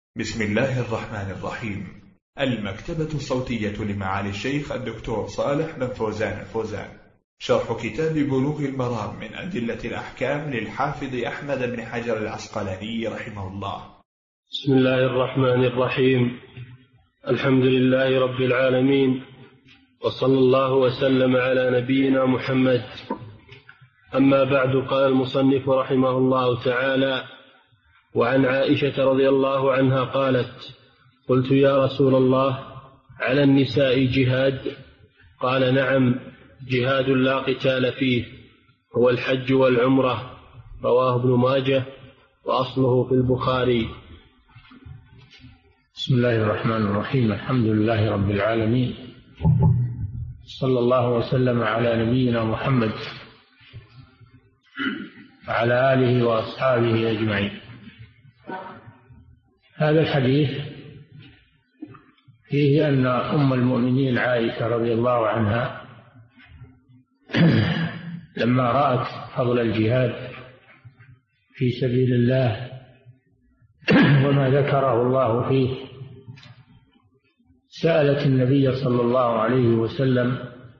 بسم الله الرحمن الرحيم. المكتبة الصوتية لمعالي الشيخ الدكتور صالح بن فوزان الفوزان، شرح كتاب بلوغ المرام من أدلة الأحكام للحافظ أحمد بن حجر العسقلاني رحمه الله. بسم الله الرحمن الرحيم. الحمد لله رب العالمين، وصلى الله وسلم على نبينا محمد. أما بعد، قال المصنف رحمه الله تعالى: وعن عائشة رضي الله عنها قالت: قلت يا رسول الله، على النساء جهاد؟ قال: نعم، جهاد لا قتال فيه، هو الحج والعمرة. رواه ابن ماجه وأصله في البخاري. بسم الله الرحمن الرحيم. الحمد لله رب العالمين، صلى الله وسلم على نبينا محمد وعلى آله وأصحابه أجمعين. هذا الحديث فيه أن أم المؤمنين عائشة رضي الله عنها لما رأت فضل الجهاد في سبيل الله وما ذكره الله فيه، سألت النبي صلى الله عليه وسلم: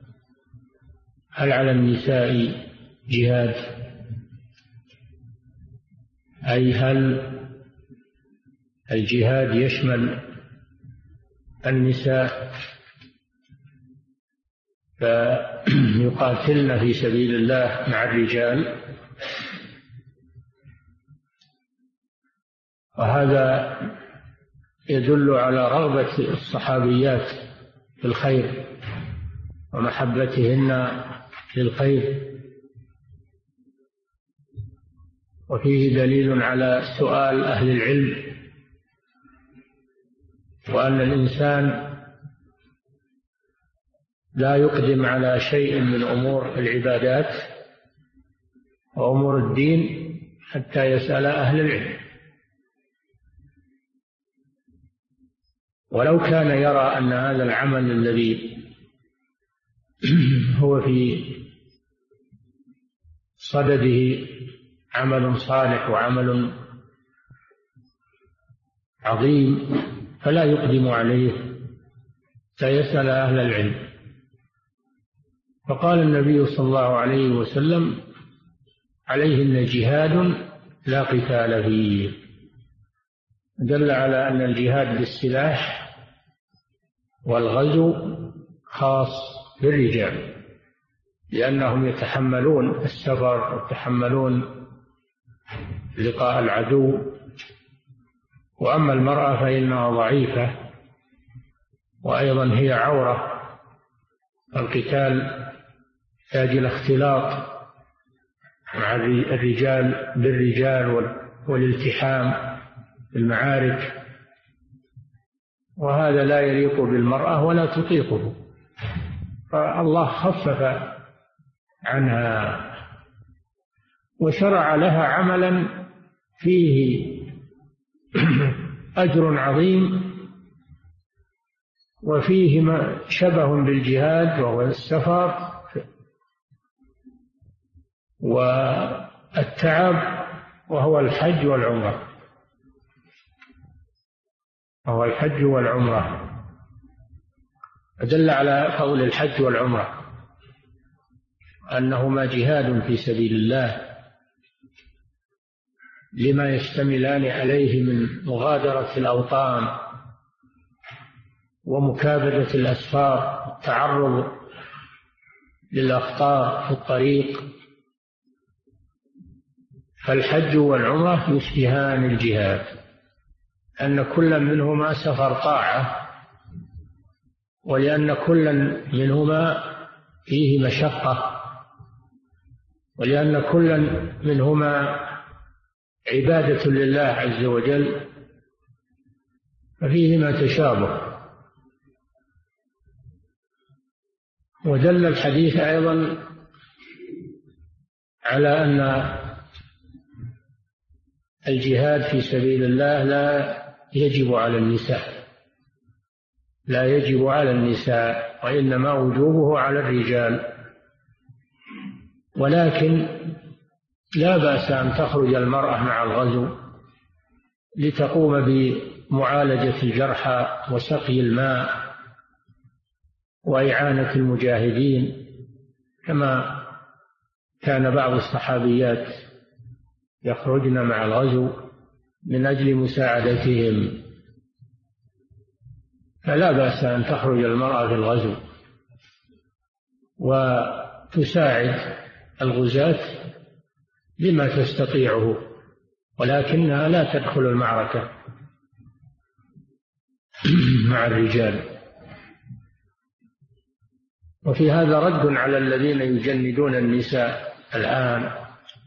هل على النساء جهاد؟ أي هل الجهاد يشمل النساء فيقاتلن في سبيل الله مع الرجال؟ وهذا يدل على رغبة الصحابيات في الخير ومحبتهن للخير، وفيه دليل على سؤال أهل العلم، وأن الإنسان لا يقدم على شيء من أمور العبادات وأمور الدين حتى يسأل أهل العلم، ولو كان يرى أن هذا العمل الذي هو في صدده عمل صالح وعمل عظيم فلا يقدم عليه، سيسأل أهل العلم. فقال النبي صلى الله عليه وسلم: عليهن جهاد لا قتال فيه. دل على أن الجهاد بالسلاح والغزو خاص بالرجال، لأنهم يتحملون السفر ويتحملون لقاء العدو، وأما المرأة فإنها ضعيفة وأيضا هي عورة. القتال يحتاج إلى اختلاط مع الرجال بالرجال والالتحام في المعارك، وهذا لا يليق بالمرأة ولا تطيقه، فالله خفف عنها وشرع لها عملا فيه أجر عظيم وفيه شبه بالجهاد، وهو السفر والتعب، وهو الحج والعمرة. وهو الحج والعمرة دل على فضل الحج والعمرة أنهما جهاد في سبيل الله، لما يشتملان عليه من مغادرة الأوطان ومكابدة الأسفار، التعرض للأخطار في الطريق. فالحج والعمرة يشبهان الجهاد، أن كل منهما سفر طاعة، ولأن كل منهما فيه مشقة، ولأن كل منهما عبادة لله عز وجل، ففيهما تشابه. ودل الحديث أيضا على أن الجهاد في سبيل الله لا يجب على النساء، لا يجب على النساء، وإنما وجوبه على الرجال. ولكن لا بأس أن تخرج المرأة مع الغزو لتقوم معالجة الجرحى وسقي الماء وإعانة المجاهدين، كما كان بعض الصحابيات يخرجن مع الغزو من أجل مساعدتهم. فلا بأس أن تخرج المرأة في الغزو وتساعد الغزاة بما تستطيعه، ولكنها لا تدخل المعركة مع الرجال. وفي هذا رد على الذين يجندون النساء الآن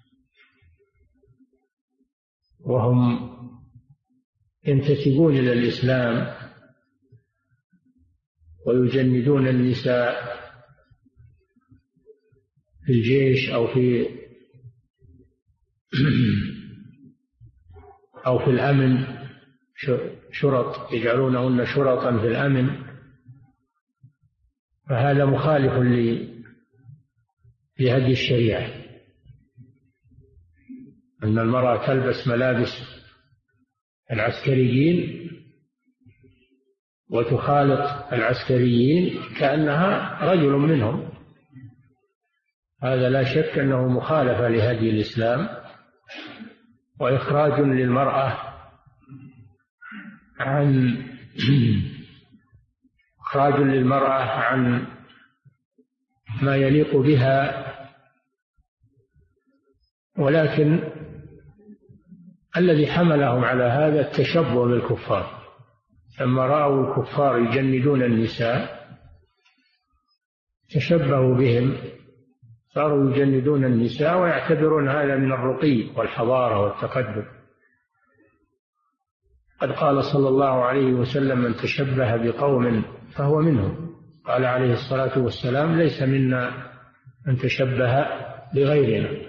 وهم ينتسبون إلى الإسلام ويجندون النساء في الجيش أو في الأمن، شرط، يجعلونهن شرطا في الأمن. فهذا مخالف لهدي الشريعة، أن المرأة تلبس ملابس العسكريين وتخالط العسكريين كأنها رجل منهم. هذا لا شك أنه مخالفة لهدي الإسلام وإخراج للمرأة عن ما يليق بها. ولكن الذي حملهم على هذا التشبه بالكفار، لما رأوا الكفار يجندون النساء تشبهوا بهم، صاروا يجندون النساء ويعتبرون هذا من الرقي والحضارة والتقدم. قد قال صلى الله عليه وسلم: من تشبه بقوم فهو منهم. قال عليه الصلاة والسلام: ليس منا من تشبه بغيرنا،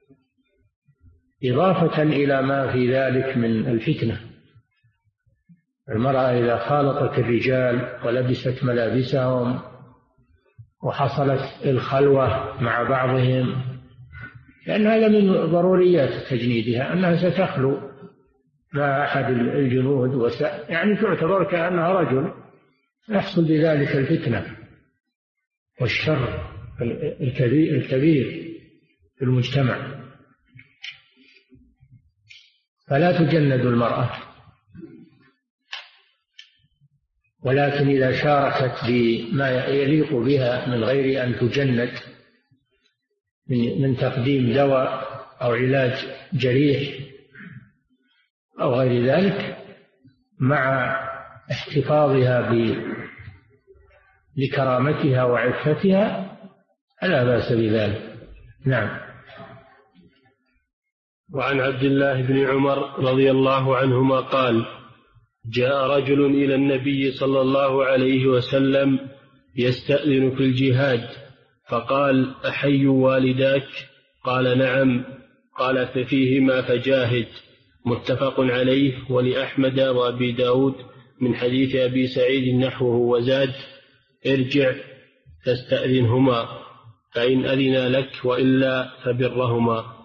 إضافة إلى ما في ذلك من الفتنة. المرأة إذا خالطت الرجال ولبست ملابسهم وحصلت الخلوة مع بعضهم، لأن هذا من ضروريات تجنيدها، أنها ستخلو مع أحد الجنود يعني تعتبر كأنها رجل، يحصل بذلك الفتنة والشر الكبير في المجتمع. فلا تجند المرأة، ولكن إذا شاركت بما يليق بها من غير أن تجند من تقديم دواء أو علاج جريح أو غير ذلك، مع احتفاظها لكرامتها وعفتها، فلا بأس بذلك. نعم. وعن عبد الله بن عمر رضي الله عنهما قال: جاء رجل إلى النبي صلى الله عليه وسلم يستأذن في الجهاد، فقال: أحي والداك؟ قال: نعم. قال: ففيهما فجاهد. متفق عليه، ولأحمد وأبي داود من حديث أبي سعيد نحوه، وزاد: ارجع فاستأذنهما، فإن أذن لك، وإلا فبرهما.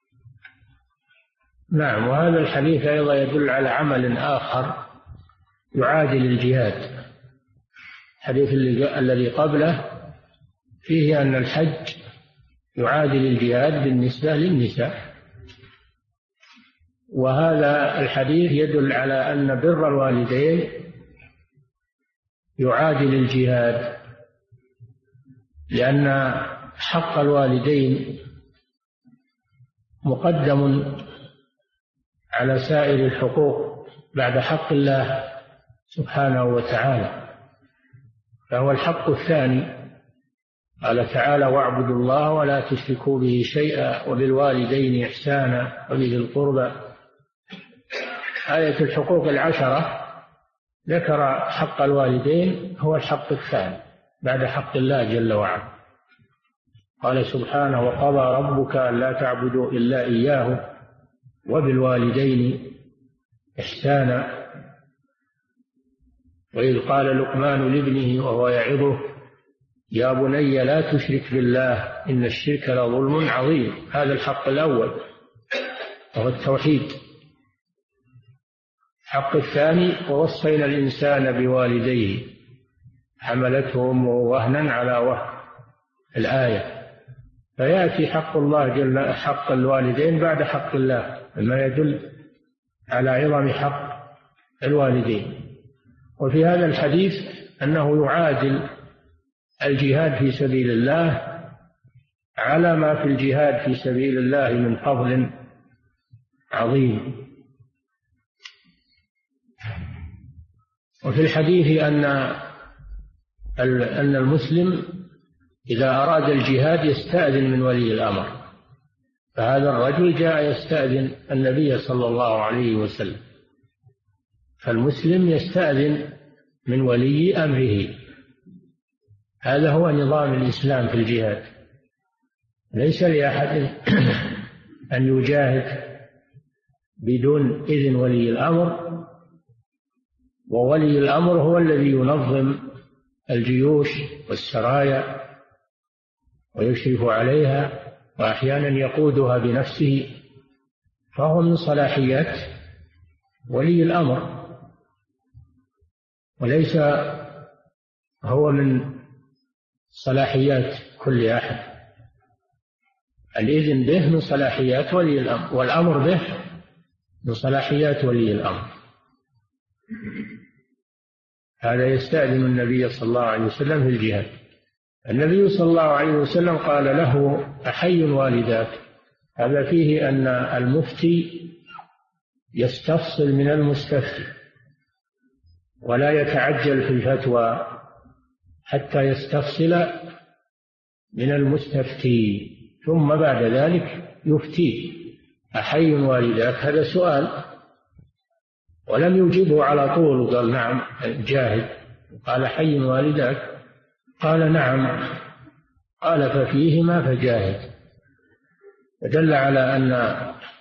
نعم. وهذا الحديث أيضا يدل على عمل آخر يعادل الجهاد. الحديث الذي قبله فيه أن الحج يعادل الجهاد بالنسبة للنساء، وهذا الحديث يدل على أن بر الوالدين يعادل الجهاد، لأن حق الوالدين مقدم على سائر الحقوق بعد حق الله سبحانه وتعالى، فهو الحق الثاني. قال تعالى: واعبدوا الله ولا تشركوا به شيئا وبالوالدين إحسانا وبذي القربى. آية الحقوق العشرة ذكر حق الوالدين هو الحق الثاني بعد حق الله جل وعلا. قال سبحانه: وقضى ربك ألا تعبدوا إلا إياه وبالوالدين إحسانا. وإذ قال لقمان لابنه وهو يعظه: يا بني لا تشرك بالله إن الشرك لظلم عظيم. هذا الحق الأول وهو التوحيد. الحق الثاني: ووصينا الإنسان بوالديه حملته أمه وهنا على وهن، الآية. فيأتي حق الله حق الوالدين بعد حق الله، مما يدل على عظم حق الوالدين. وفي هذا الحديث أنه يعادل الجهاد في سبيل الله على ما في الجهاد في سبيل الله من فضل عظيم. وفي الحديث أن المسلم إذا أراد الجهاد يستأذن من ولي الأمر، فهذا الرجل جاء يستأذن النبي صلى الله عليه وسلم. فالمسلم يستأذن من ولي أمره، هذا هو نظام الإسلام في الجهاد. ليس لأحد أن يجاهد بدون إذن ولي الأمر، وولي الأمر هو الذي ينظم الجيوش والسرايا ويشرف عليها، وأحيانا يقودها بنفسه، فهو من صلاحيات ولي الأمر، وليس هو من صلاحيات كل أحد. الإذن به من صلاحيات ولي الأمر، والأمر به من صلاحيات ولي الأمر. هذا يستأذن النبي صلى الله عليه وسلم في الجهاد. النبي صلى الله عليه وسلم قال له: أحي والداك؟ هذا فيه أن المفتي يستفصل من المستفتي، ولا يتعجل في الفتوى حتى يستفصل من المستفتي، ثم بعد ذلك يفتيه. أحي والداك؟ هذا سؤال، ولم يجيبه على طول وقال نعم جاهد، قال حي والداك؟ قال نعم. قال: ففيهما فجاهد. فدل على أن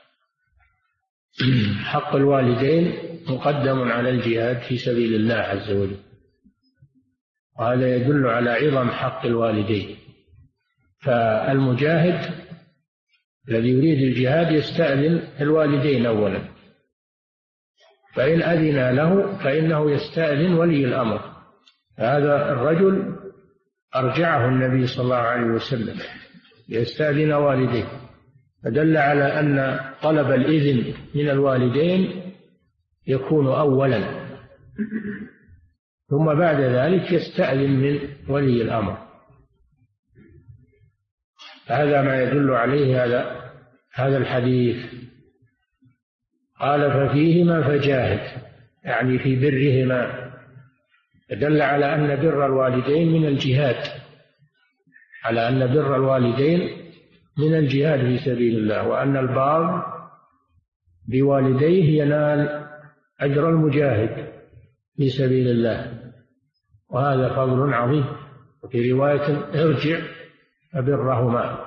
حق الوالدين مقدم على الجهاد في سبيل الله عز وجل، وهذا يدل على عظم حق الوالدين. فالمجاهد الذي يريد الجهاد يستأذن الوالدين أولا، فإن أذن له فإنه يستأذن ولي الأمر. هذا الرجل أرجعه النبي صلى الله عليه وسلم يستأذن والديه، فدل على أن طلب الإذن من الوالدين يكون أولا، ثم بعد ذلك يستأذن من ولي الأمر. هذا ما يدل عليه هذا الحديث. قال: ففيهما فجاهد، يعني في برهما. دل على أن بر الوالدين من الجهاد، على أن بر الوالدين من الجهاد في سبيل الله، وأن البار بوالديه ينال أجر المجاهد في سبيل الله، وهذا فضل عظيم. وفي رواية: ارجع فبرهما.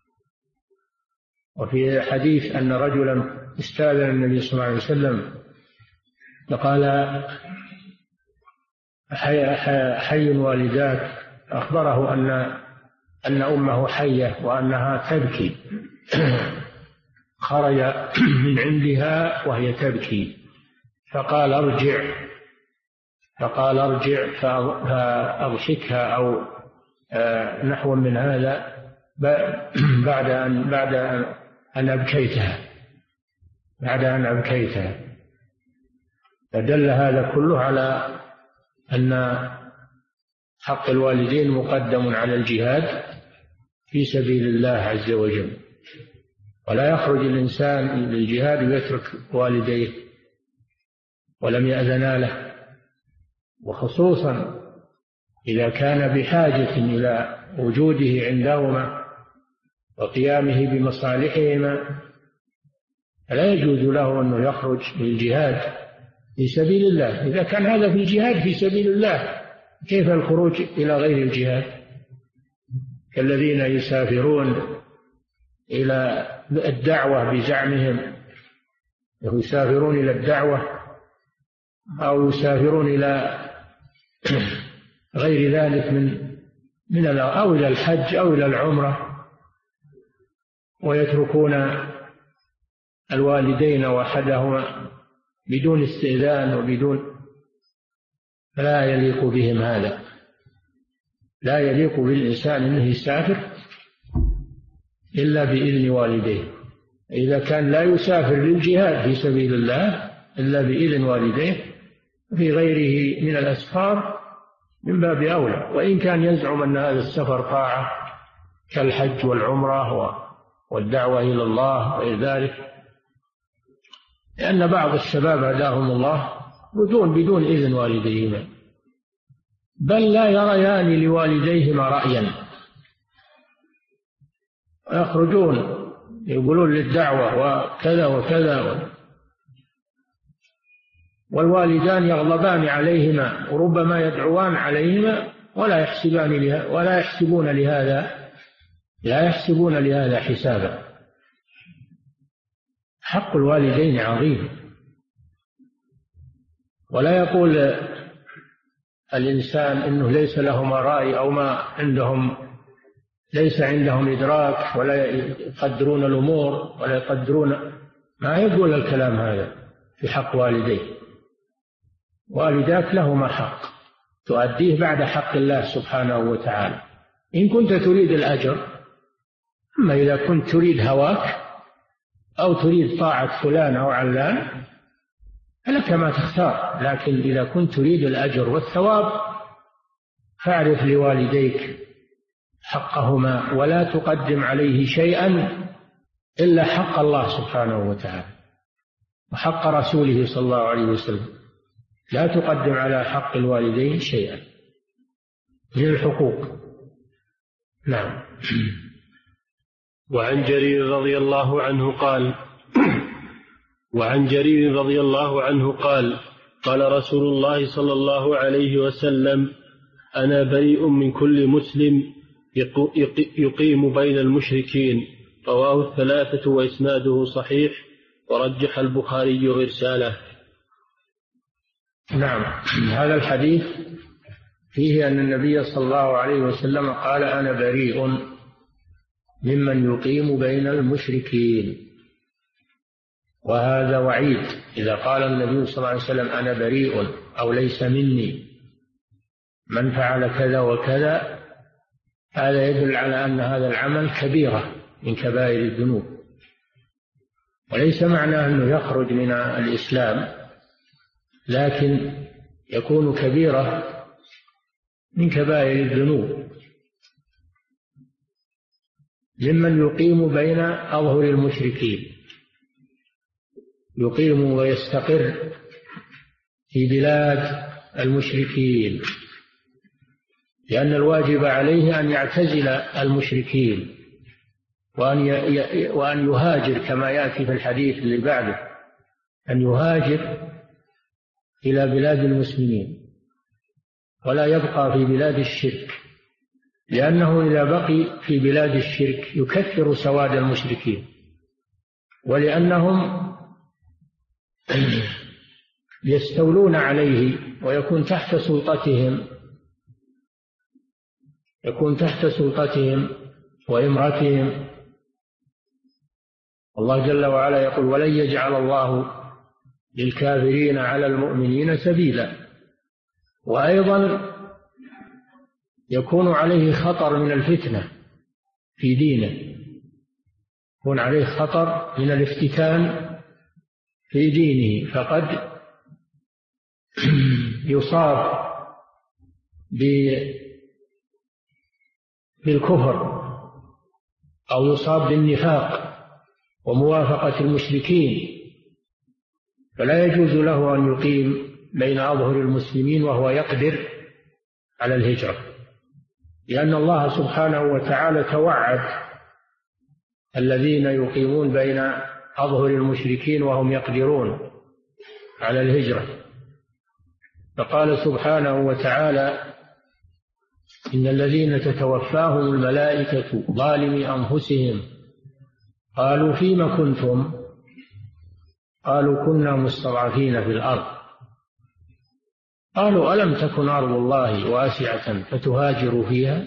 وفي حديث أن رجلا استأذن النبي صلى الله عليه وسلم فقال: حي والداك؟ أخبره أن أمه حية وأنها تبكي، خرج من عندها وهي تبكي، فقال: ارجع فأضحكها أو نحو من هذا بعد أن أبكيتها. فدل هذا كله على أن حق الوالدين مقدم على الجهاد في سبيل الله عز وجل، ولا يخرج الإنسان للجهاد ويترك والديه ولم يأذنا له، وخصوصا إذا كان بحاجة إلى وجوده عندهما وقيامه بمصالحهما، فلا يجوز له أنه يخرج للجهاد في سبيل الله. إذا كان هذا في الجهاد في سبيل الله، كيف الخروج إلى غير الجهاد؟ كالذين يسافرون إلى الدعوة بزعمهم، يسافرون إلى الدعوة أو يسافرون إلى غير ذلك أو إلى الحج أو إلى العمرة، ويتركون الوالدين وأحدهما بدون استئذان لا يليق بهم هذا. لا يليق بالإنسان أنه يسافر إلا بإذن والديه. إذا كان لا يسافر للجهاد في سبيل الله إلا بإذن والديه في غيره من الأسفار من باب أولى، وإن كان يزعم أن هذا السفر طاعة كالحج والعمرة والدعوة إلى الله وغير ذلك، لأن بعض الشباب هداهم الله بدون إذن والديهما، بل لا يريان لوالديهما رأيا، ويخرجون يقولون للدعوة وكذا وكذا، والوالدان يغضبان عليهما وربما يدعوان عليهما ولا يحسبون لهذا حسابا. حق الوالدين عظيم، ولا يقول الإنسان إنه ليس لهما رأي أو ما عندهم، ليس عندهم إدراك ولا يقدرون الأمور ولا يقدرون، ما يقول الكلام هذا في حق والديه. والداك لهما حق تؤديه بعد حق الله سبحانه وتعالى إن كنت تريد الأجر. أما إذا كنت تريد هواك أو تريد طاعة فلان أو علان فلك ما تختار، لكن إذا كنت تريد الأجر والثواب فاعرف لوالديك حقهما، ولا تقدم عليه شيئا إلا حق الله سبحانه وتعالى وحق رسوله صلى الله عليه وسلم. لا تقدم على حق الوالدين شيئا من الحقوق. نعم. وعن جرير رضي الله عنه قال قال رسول الله صلى الله عليه وسلم: أنا بريء من كل مسلم يقيم بين المشركين. رواه الثلاثة وإسناده صحيح، ورجح البخاري إرساله. نعم. هذا الحديث فيه أن النبي صلى الله عليه وسلم قال: أنا بريء ممن يقيم بين المشركين. وهذا وعيد، إذا قال النبي صلى الله عليه وسلم أنا بريء أو ليس مني من فعل كذا وكذا، هذا يدل على أن هذا العمل كبيرة من كبائر الذنوب، وليس معناه أنه يخرج من الإسلام، لكن يكون كبيرة من كبائر الذنوب. ممن يقيم بين أظهر المشركين، يقيم ويستقر في بلاد المشركين، لأن الواجب عليه أن يعتزل المشركين وأن يهاجر، كما يأتي في الحديث اللي بعده، أن يهاجر إلى بلاد المسلمين ولا يبقى في بلاد الشرك، لأنه إذا بقي في بلاد الشرك يكثر سواد المشركين، ولأنهم يستولون عليه ويكون تحت سلطتهم وإمرتهم. الله جل وعلا يقول: ولن يجعل الله للكافرين على المؤمنين سبيلا. وأيضا يكون عليه خطر من الفتنة في دينه، يكون عليه خطر من الافتتان في دينه، فقد يصاب بالكفر أو يصاب بالنفاق وموافقة المشركين، فلا يجوز له أن يقيم بين أظهر المسلمين وهو يقدر على الهجرة، لأن الله سبحانه وتعالى توعد الذين يقيمون بين أظهر المشركين وهم يقدرون على الهجرة، فقال سبحانه وتعالى: إن الذين تتوفاهم الملائكة ظالمي أنفسهم قالوا فيم كنتم؟ قالوا كنا مستضعفين في الأرض. قالوا ألم تكن أرض الله واسعة فتهاجروا فيها؟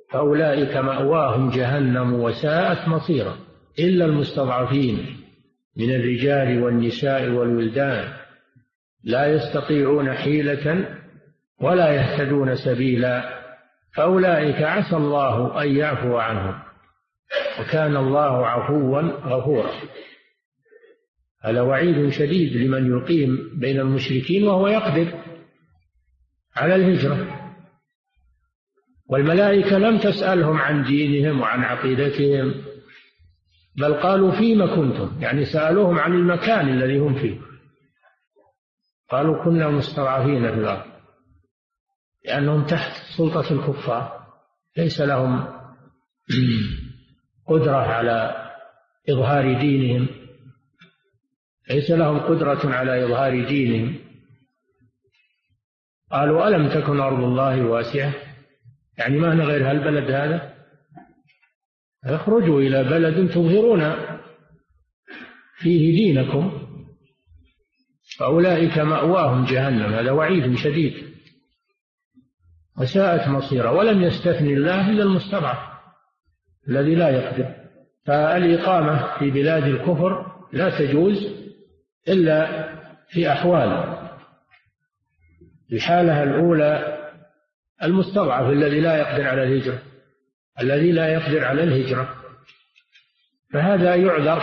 فأولئك مأواهم جهنم وساءت مصيرا إلا المستضعفين من الرجال والنساء والولدان لا يستطيعون حيلة ولا يهتدون سبيلا فأولئك عسى الله أن يعفو عنهم وكان الله عفوا غفورا. هذا وعيد شديد لمن يقيم بين المشركين وهو يقدر على الهجرة. والملائكة لم تسألهم عن دينهم وعن عقيدتهم، بل قالوا فيما كنتم، يعني سألوهم عن المكان الذي هم فيه. قالوا كنا مستضعفين في الأرض، لأنهم تحت سلطة الكفار، ليس لهم قدرة على إظهار دينهم، ليس لهم قدرة على إظهار دينهم. قالوا ألم تكن أرض الله واسعة، يعني ما غير هالبلد هذا، اخرجوا إلى بلد تظهرون فيه دينكم فأولئك مأواهم جهنم. هذا وعيد شديد وساءت مصيرا. ولم يستثن الله إلا المستضعف الذي لا يقدر. فالإقامة في بلاد الكفر لا تجوز إلا في أحوال. الحالة الأولى المستضعف الذي لا يقدر على الهجرة، الذي لا يقدر على الهجرة، فهذا يعذر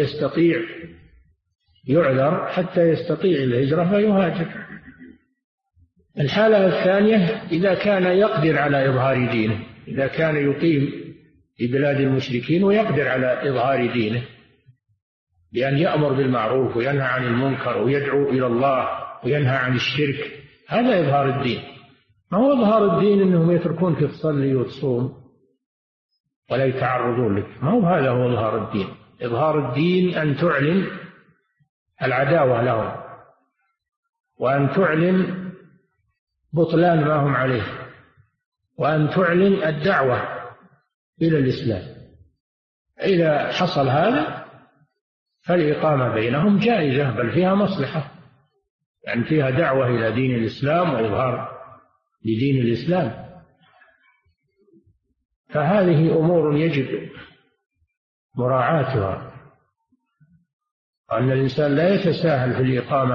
حتى يستطيع الهجرة فيهاجر. الحالة الثانية إذا كان يقدر على إظهار دينه، إذا كان يقيم في بلاد المشركين ويقدر على إظهار دينه بأن يأمر بالمعروف وينهى عن المنكر ويدعو إلى الله وينهى عن الشرك، هذا إظهار الدين. ما هو إظهار الدين أنهم يتركونك تصلي وتصوم ولا يتعرضون لك، ما هو هذا هو إظهار الدين. إظهار الدين أن تعلن العداوة لهم وأن تعلن بطلان ما هم عليه وأن تعلن الدعوة إلى الإسلام. إذا حصل هذا فالإقامة بينهم جائزة، بل فيها مصلحة، يعني فيها دعوة إلى دين الإسلام وإظهار لدين الإسلام. فهذه أمور يجب مراعاتها، أن الإنسان لا يتساهل في الإقامة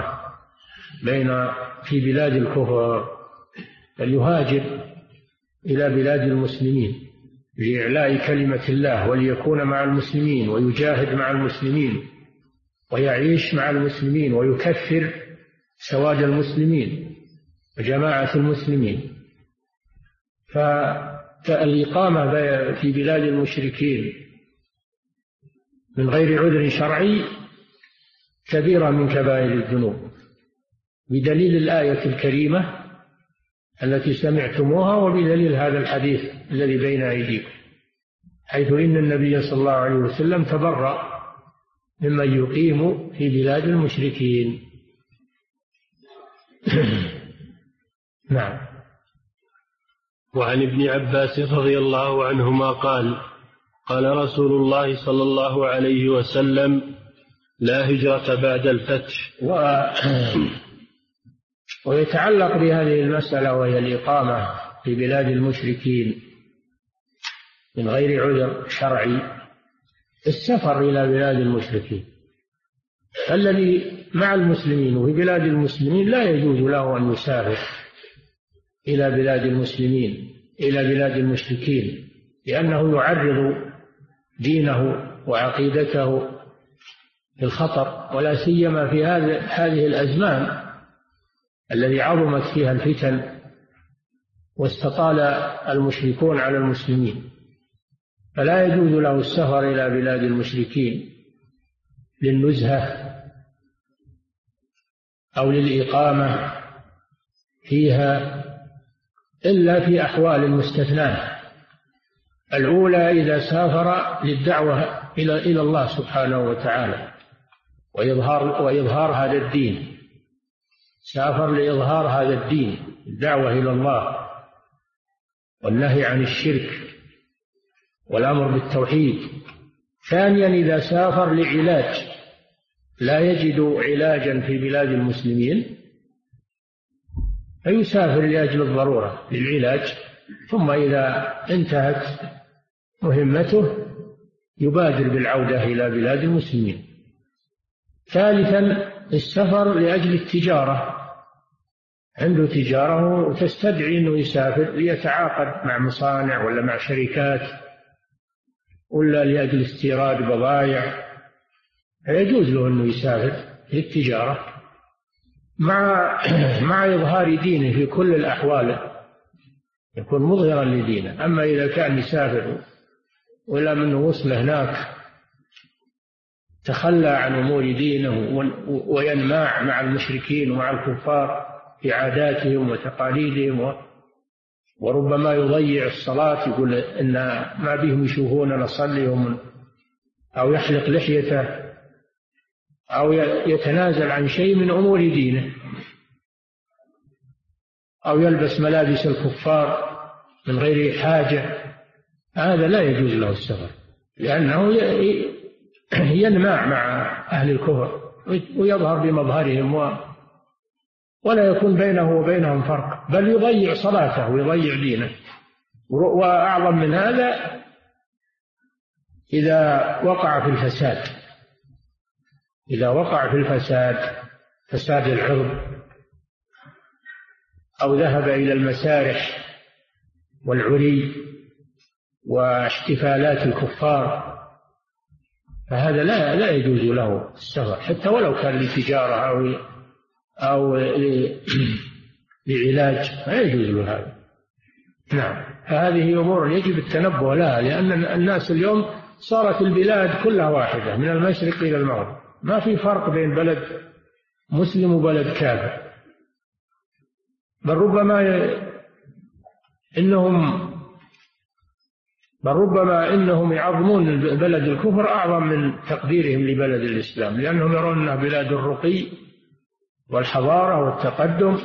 في بلاد الكفر، بل يهاجر إلى بلاد المسلمين لإعلاء كلمة الله وليكون مع المسلمين ويجاهد مع المسلمين ويعيش مع المسلمين ويكثر سواد المسلمين وجماعة المسلمين. فالإقامة في بلاد المشركين من غير عذر شرعي كبيرة من كبائر الذنوب، بدليل الآية الكريمة التي سمعتموها وبدليل هذا الحديث الذي بين أيديكم، حيث إن النبي صلى الله عليه وسلم تبرأ ممن يقيم في بلاد المشركين. نعم. وعن ابن عباس رضي الله عنهما قال: قال رسول الله صلى الله عليه وسلم: لا هجرة بعد الفتح. ويتعلق بهذه المسألة وهي الإقامة في بلاد المشركين من غير عذر شرعي السفر إلى بلاد المشركين. الذي مع المسلمين وفي بلاد المسلمين لا يجوز له أن يسافر إلى بلاد المسلمين إلى بلاد المشركين، لأنه يعرض دينه وعقيدته للخطر، ولا سيما في هذه الأزمان الذي عظمت فيها الفتن واستطال المشركون على المسلمين. فلا يجوز له السفر إلى بلاد المشركين للنزهة أو للإقامة فيها إلا في أحوال مستثناة. الأولى إذا سافر للدعوة إلى الله سبحانه وتعالى وإظهار هذا الدين، سافر لإظهار هذا الدين، الدعوة إلى الله والنهي عن الشرك والأمر بالتوحيد. ثانيا إذا سافر لعلاج لا يجد علاجا في بلاد المسلمين فيسافر لأجل الضرورة للعلاج، ثم إذا انتهت مهمته يبادر بالعودة إلى بلاد المسلمين. ثالثا السفر لأجل التجارة، عنده تجارة وتستدعي أنه يسافر ليتعاقد مع مصانع ولا مع شركات ولا لأجل استيراد بضائع، فيجوز له أنه يسافر للتجارة مع إظهار دينه في كل الأحوال، يكون مظهرا لدينه. أما إذا كان يسافر ولا منه وصل هناك تخلى عن أمور دينه وينماع مع المشركين ومع الكفار في عاداتهم وتقاليدهم، وربما يضيع الصلاة، يقول إن ما بهم يشوفون نصلي، أو يحلق لحيته، أو يتنازل عن شيء من أمور دينه، أو يلبس ملابس الكفار من غير حاجة، هذا لا يجوز له السفر، لأنه ينماع مع أهل الكفر ويظهر بمظهرهم ولا يكون بينه وبينهم فرق، بل يضيع صلاته ويضيع دينه. وأعظم من هذا إذا وقع في الفساد، إذا وقع في الفساد، فساد العرض، أو ذهب إلى المسارح والعري واحتفالات الكفار، فهذا لا يجوز له السفر، حتى ولو كان لتجارة أو لعلاج، لا يجوز له هذا. نعم، فهذه أمور يجب التنبه لها، لأن الناس اليوم صارت البلاد كلها واحدة من المشرق إلى المغرب، ما في فرق بين بلد مسلم وبلد كافر، بل ربما إنهم يعظمون بلد الكفر أعظم من تقديرهم لبلد الإسلام، لأنهم يرون أنها بلاد الرقي والحضارة والتقدم،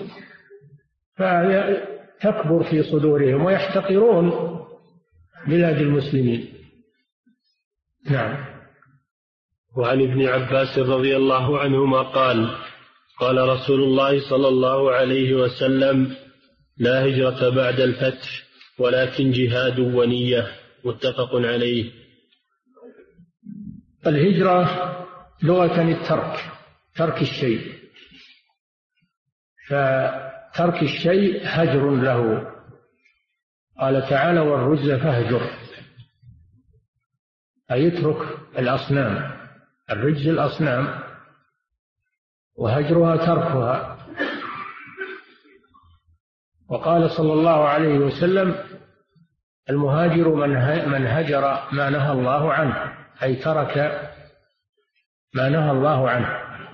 فتكبر في صدورهم ويحتقرون بلاد المسلمين. نعم. وعن ابن عباس رضي الله عنهما قال: قال رسول الله صلى الله عليه وسلم: لا هجرة بعد الفتح ولكن جهاد ونية. متفق عليه. الهجرة لغة الترك، ترك الشيء، فترك الشيء هجر له. قال تعالى: والرجز فاهجر، أي يترك الأصنام، الرجز الأصنام، وهجرها تركها. وقال صلى الله عليه وسلم: المهاجر من هجر ما نهى الله عنه، أي ترك ما نهى الله عنه،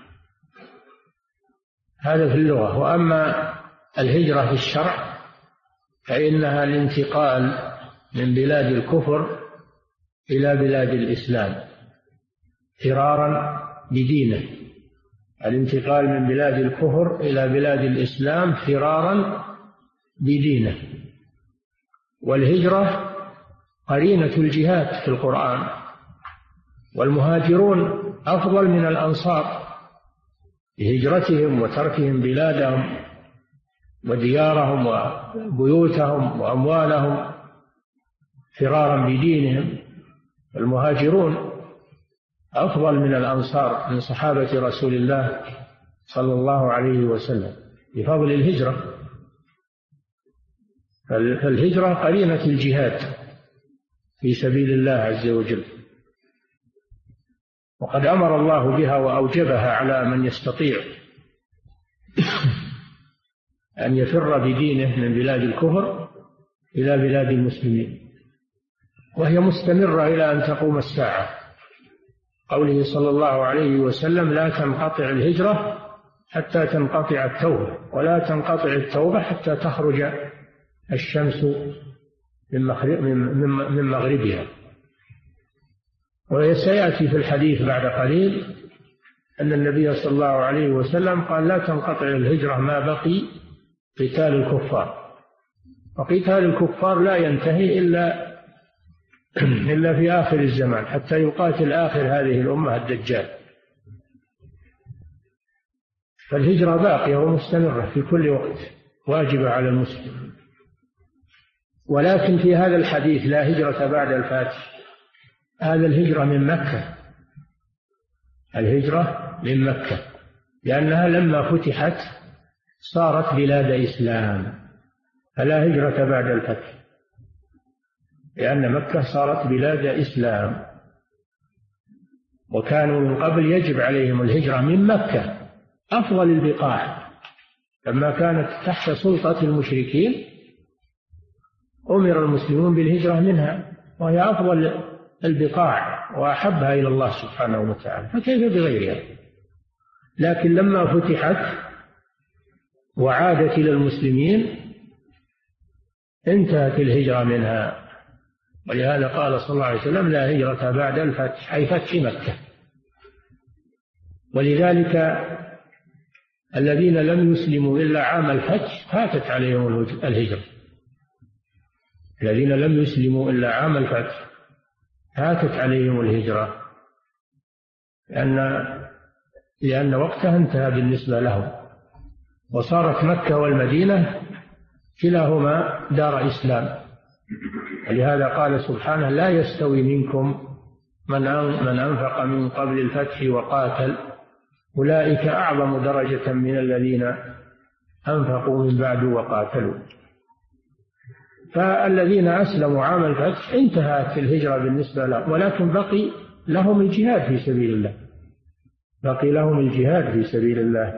هذا في اللغة. وأما الهجرة في الشرع فإنها الانتقال من بلاد الكفر إلى بلاد الإسلام فرارا بدينه، الانتقال من بلاد الكفر إلى بلاد الإسلام فرارا بدينه. والهجرة قرينة الجهاد في القرآن، والمهاجرون أفضل من الأنصار بهجرتهم وتركهم بلادهم وديارهم وبيوتهم وأموالهم فرارا بدينهم. المهاجرون أفضل من الأنصار من صحابة رسول الله صلى الله عليه وسلم بفضل الهجرة. فالهجرة قرينة الجهاد في سبيل الله عز وجل، وقد أمر الله بها وأوجبها على من يستطيع أن يفر بدينه من بلاد الكفر إلى بلاد المسلمين، وهي مستمرة إلى أن تقوم الساعة. قوله صلى الله عليه وسلم: لا تنقطع الهجرة حتى تنقطع التوبة، ولا تنقطع التوبة حتى تخرج الشمس من مغربها. وسيأتي في الحديث بعد قليل أن النبي صلى الله عليه وسلم قال: لا تنقطع الهجرة ما بقي قتال الكفار. وقتال الكفار لا ينتهي إلا في آخر الزمان، حتى يقاتل آخر هذه الأمة الدجال. فالهجرة باقية ومستمرة في كل وقت، واجبة على المسلم. ولكن في هذا الحديث لا هجرة بعد الفتح، هذا الهجرة من مكة، الهجرة من مكة، لأنها لما فتحت صارت بلاد إسلام، فلا هجرة بعد الفتح، لأن مكة صارت بلاد إسلام. وكانوا من قبل يجب عليهم الهجرة من مكة أفضل البقاع، لما كانت تحت سلطة المشركين أمر المسلمون بالهجرة منها، وهي أفضل البقاع وأحبها إلى الله سبحانه وتعالى، فكيف بغيرها؟ لكن لما فتحت وعادت إلى المسلمين انتهت الهجرة منها. ولهذا قال صلى الله عليه وسلم: لا هجرة بعد الفتح، أي فتح مكة. ولذلك الذين لم يسلموا إلا عام الفتح فاتت عليهم الهجرة. الذين لم يسلموا إلا عام الفتح فاتت عليهم الهجرة، لأن وقتها انتهى بالنسبة لهم، وصارت مكة والمدينة كلاهما دار إسلام. ولهذا قال سبحانه: لا يستوي منكم من أنفق من قبل الفتح وقاتل أولئك أعظم درجة من الذين أنفقوا من بعد وقاتلوا. فالذين أسلموا عام الفتح انتهت الهجرة بالنسبة لهم، ولكن بقي لهم الجهاد في سبيل الله، بقي لهم الجهاد في سبيل الله.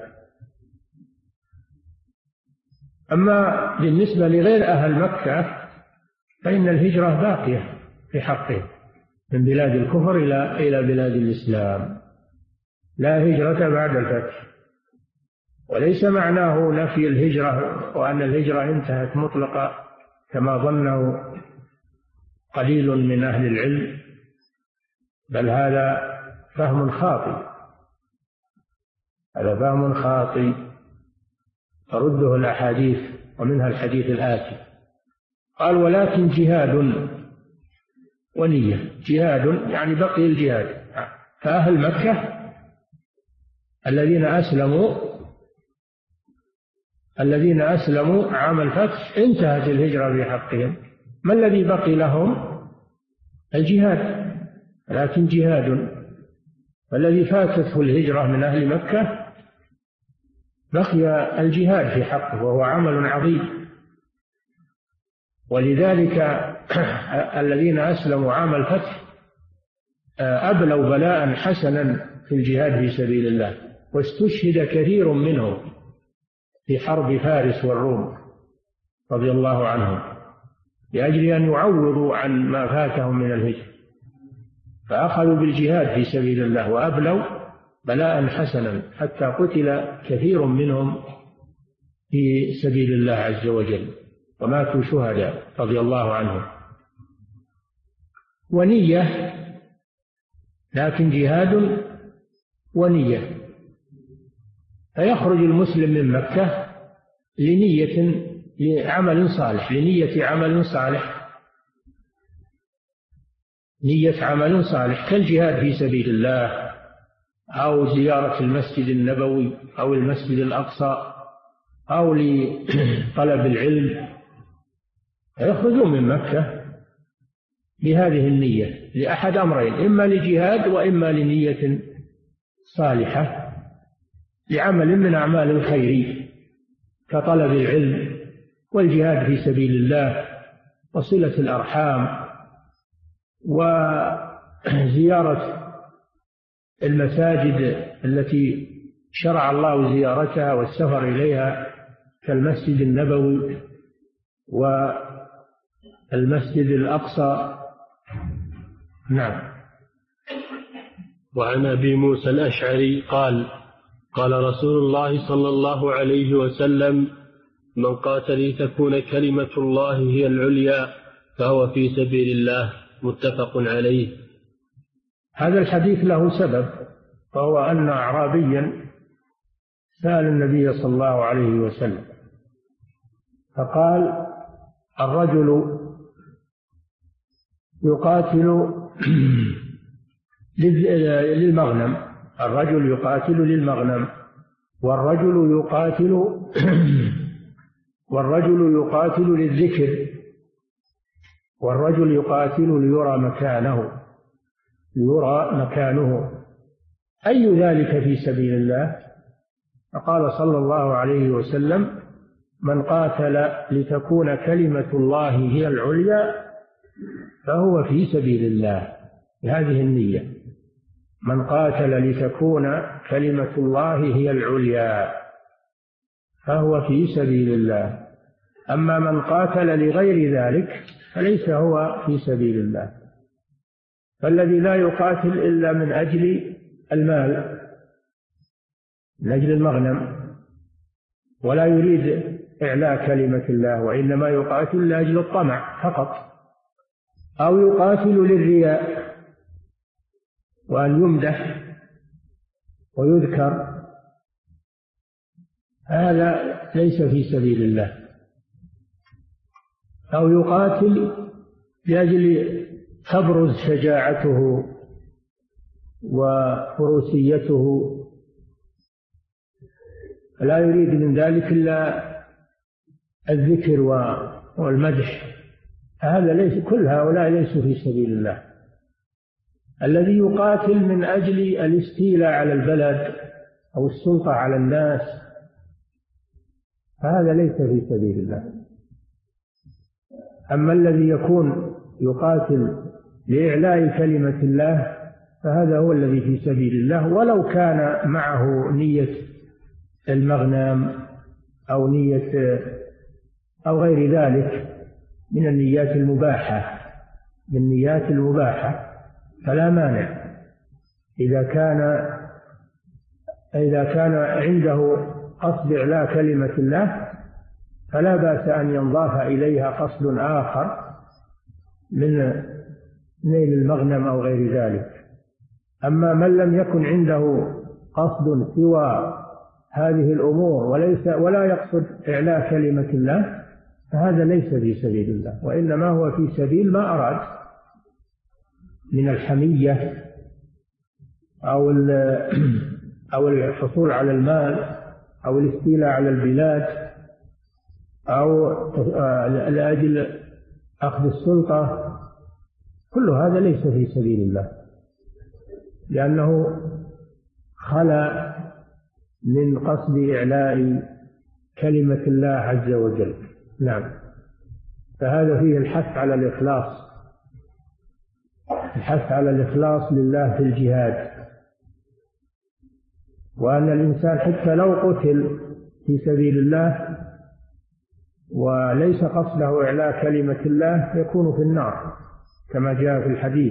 أما بالنسبة لغير أهل مكة فإن الهجرة باقية في حقهم من بلاد الكفر إلى بلاد الإسلام، لا هجرة بعد الفتح. وليس معناه نفي الهجرة وأن الهجرة انتهت مطلقة كما ظنه قليل من أهل العلم، بل هذا فهم خاطئ، هذا فهم خاطئ ترده الأحاديث، ومنها الحديث الآتي. قال: ولكن جهاد ونية. جهاد يعني بقي الجهاد. فأهل مكة الذين أسلموا عام الفتح انتهت الهجرة في حقهم. ما الذي بقي لهم؟ الجهاد، لكن جهاد. والذي فاتته الهجرة من أهل مكة بقي الجهاد في حقه، وهو عمل عظيم. ولذلك الذين أسلموا عام الفتح أبلوا بلاء حسنا في الجهاد في سبيل الله، واستشهد كثير منهم في حرب فارس والروم رضي الله عنهم، لأجل أن يعوضوا عن ما فاتهم من الهجرة، فأخذوا بالجهاد في سبيل الله وأبلوا بلاء حسنا حتى قتل كثير منهم في سبيل الله عز وجل وماتوا شهداء رضي الله عنهم. ونية، لكن جهاد ونية. فيخرج المسلم من مكة لعمل صالح، لنية عمل صالح، نية عمل صالح كالجهاد في سبيل الله، أو زيارة المسجد النبوي أو المسجد الأقصى، أو لطلب العلم. يخرجون من مكة بهذه النية لأحد أمرين: إما لجهاد وإما لنية صالحة لعمل من أعمال الخير كطلب العلم والجهاد في سبيل الله وصلة الأرحام وزيارة المساجد التي شرع الله زيارتها والسفر إليها كالمسجد النبوي والمسجد الأقصى. نعم. وعن أبي موسى الأشعري قال: قال رسول الله صلى الله عليه وسلم: من قاتل لتكون كلمة الله هي العليا فهو في سبيل الله. متفق عليه. هذا الحديث له سبب، وهو أن أعرابيا سأل النبي صلى الله عليه وسلم فقال: الرجل يقاتل للمغنم، الرجل يقاتل للمغنم، والرجل يقاتل للذكر، والرجل يقاتل ليرى مكانه. أي ذلك في سبيل الله؟ فقال صلى الله عليه وسلم: من قاتل لتكون كلمة الله هي العليا فهو في سبيل الله، بهذه النية: من قاتل لتكون كلمة الله هي العليا فهو في سبيل الله. أما من قاتل لغير ذلك فليس هو في سبيل الله. فالذي لا يقاتل إلا من أجل المال، من أجل المغنم، ولا يريد إعلاء كلمة الله، وإنما يقاتل لأجل الطمع فقط، أو يقاتل للرياء وأن يمدح ويذكر، هذا ليس في سبيل الله. أو يقاتل لأجل تبرز شجاعته وفروسيته، لا يريد من ذلك إلا الذكر والمدح، هذا ليس، كل هؤلاء ليسوا في سبيل الله. الذي يقاتل من أجل الاستيلاء على البلد أو السلطة على الناس هذا ليس في سبيل الله. أما الذي يكون يقاتل لإعلاء كلمة الله فهذا هو الذي في سبيل الله، ولو كان معه نية المغنم أو نية أو غير ذلك من النيات المباحة، من النيات المباحة فلا مانع. إذا كان عنده قصد إعلاء كلمة الله فلا بأس أن ينضاف إليها قصد آخر من نيل المغنم أو غير ذلك. أما من لم يكن عنده قصد سوى هذه الأمور ولا يقصد إعلاء كلمة الله فهذا ليس في سبيل الله، وإنما هو في سبيل ما أراد من الحمية أو الحصول على المال أو الاستيلاء على البلاد أو لأجل أخذ السلطة، كل هذا ليس في سبيل الله، لأنه خلا من قصد إعلاء كلمة الله عز وجل. نعم. فهذا فيه الحث على الإخلاص، الحث على الإخلاص لله في الجهاد، وأن الإنسان حتى لو قتل في سبيل الله وليس قصده إعلاء كلمة الله يكون في النار، كما جاء في الحديث: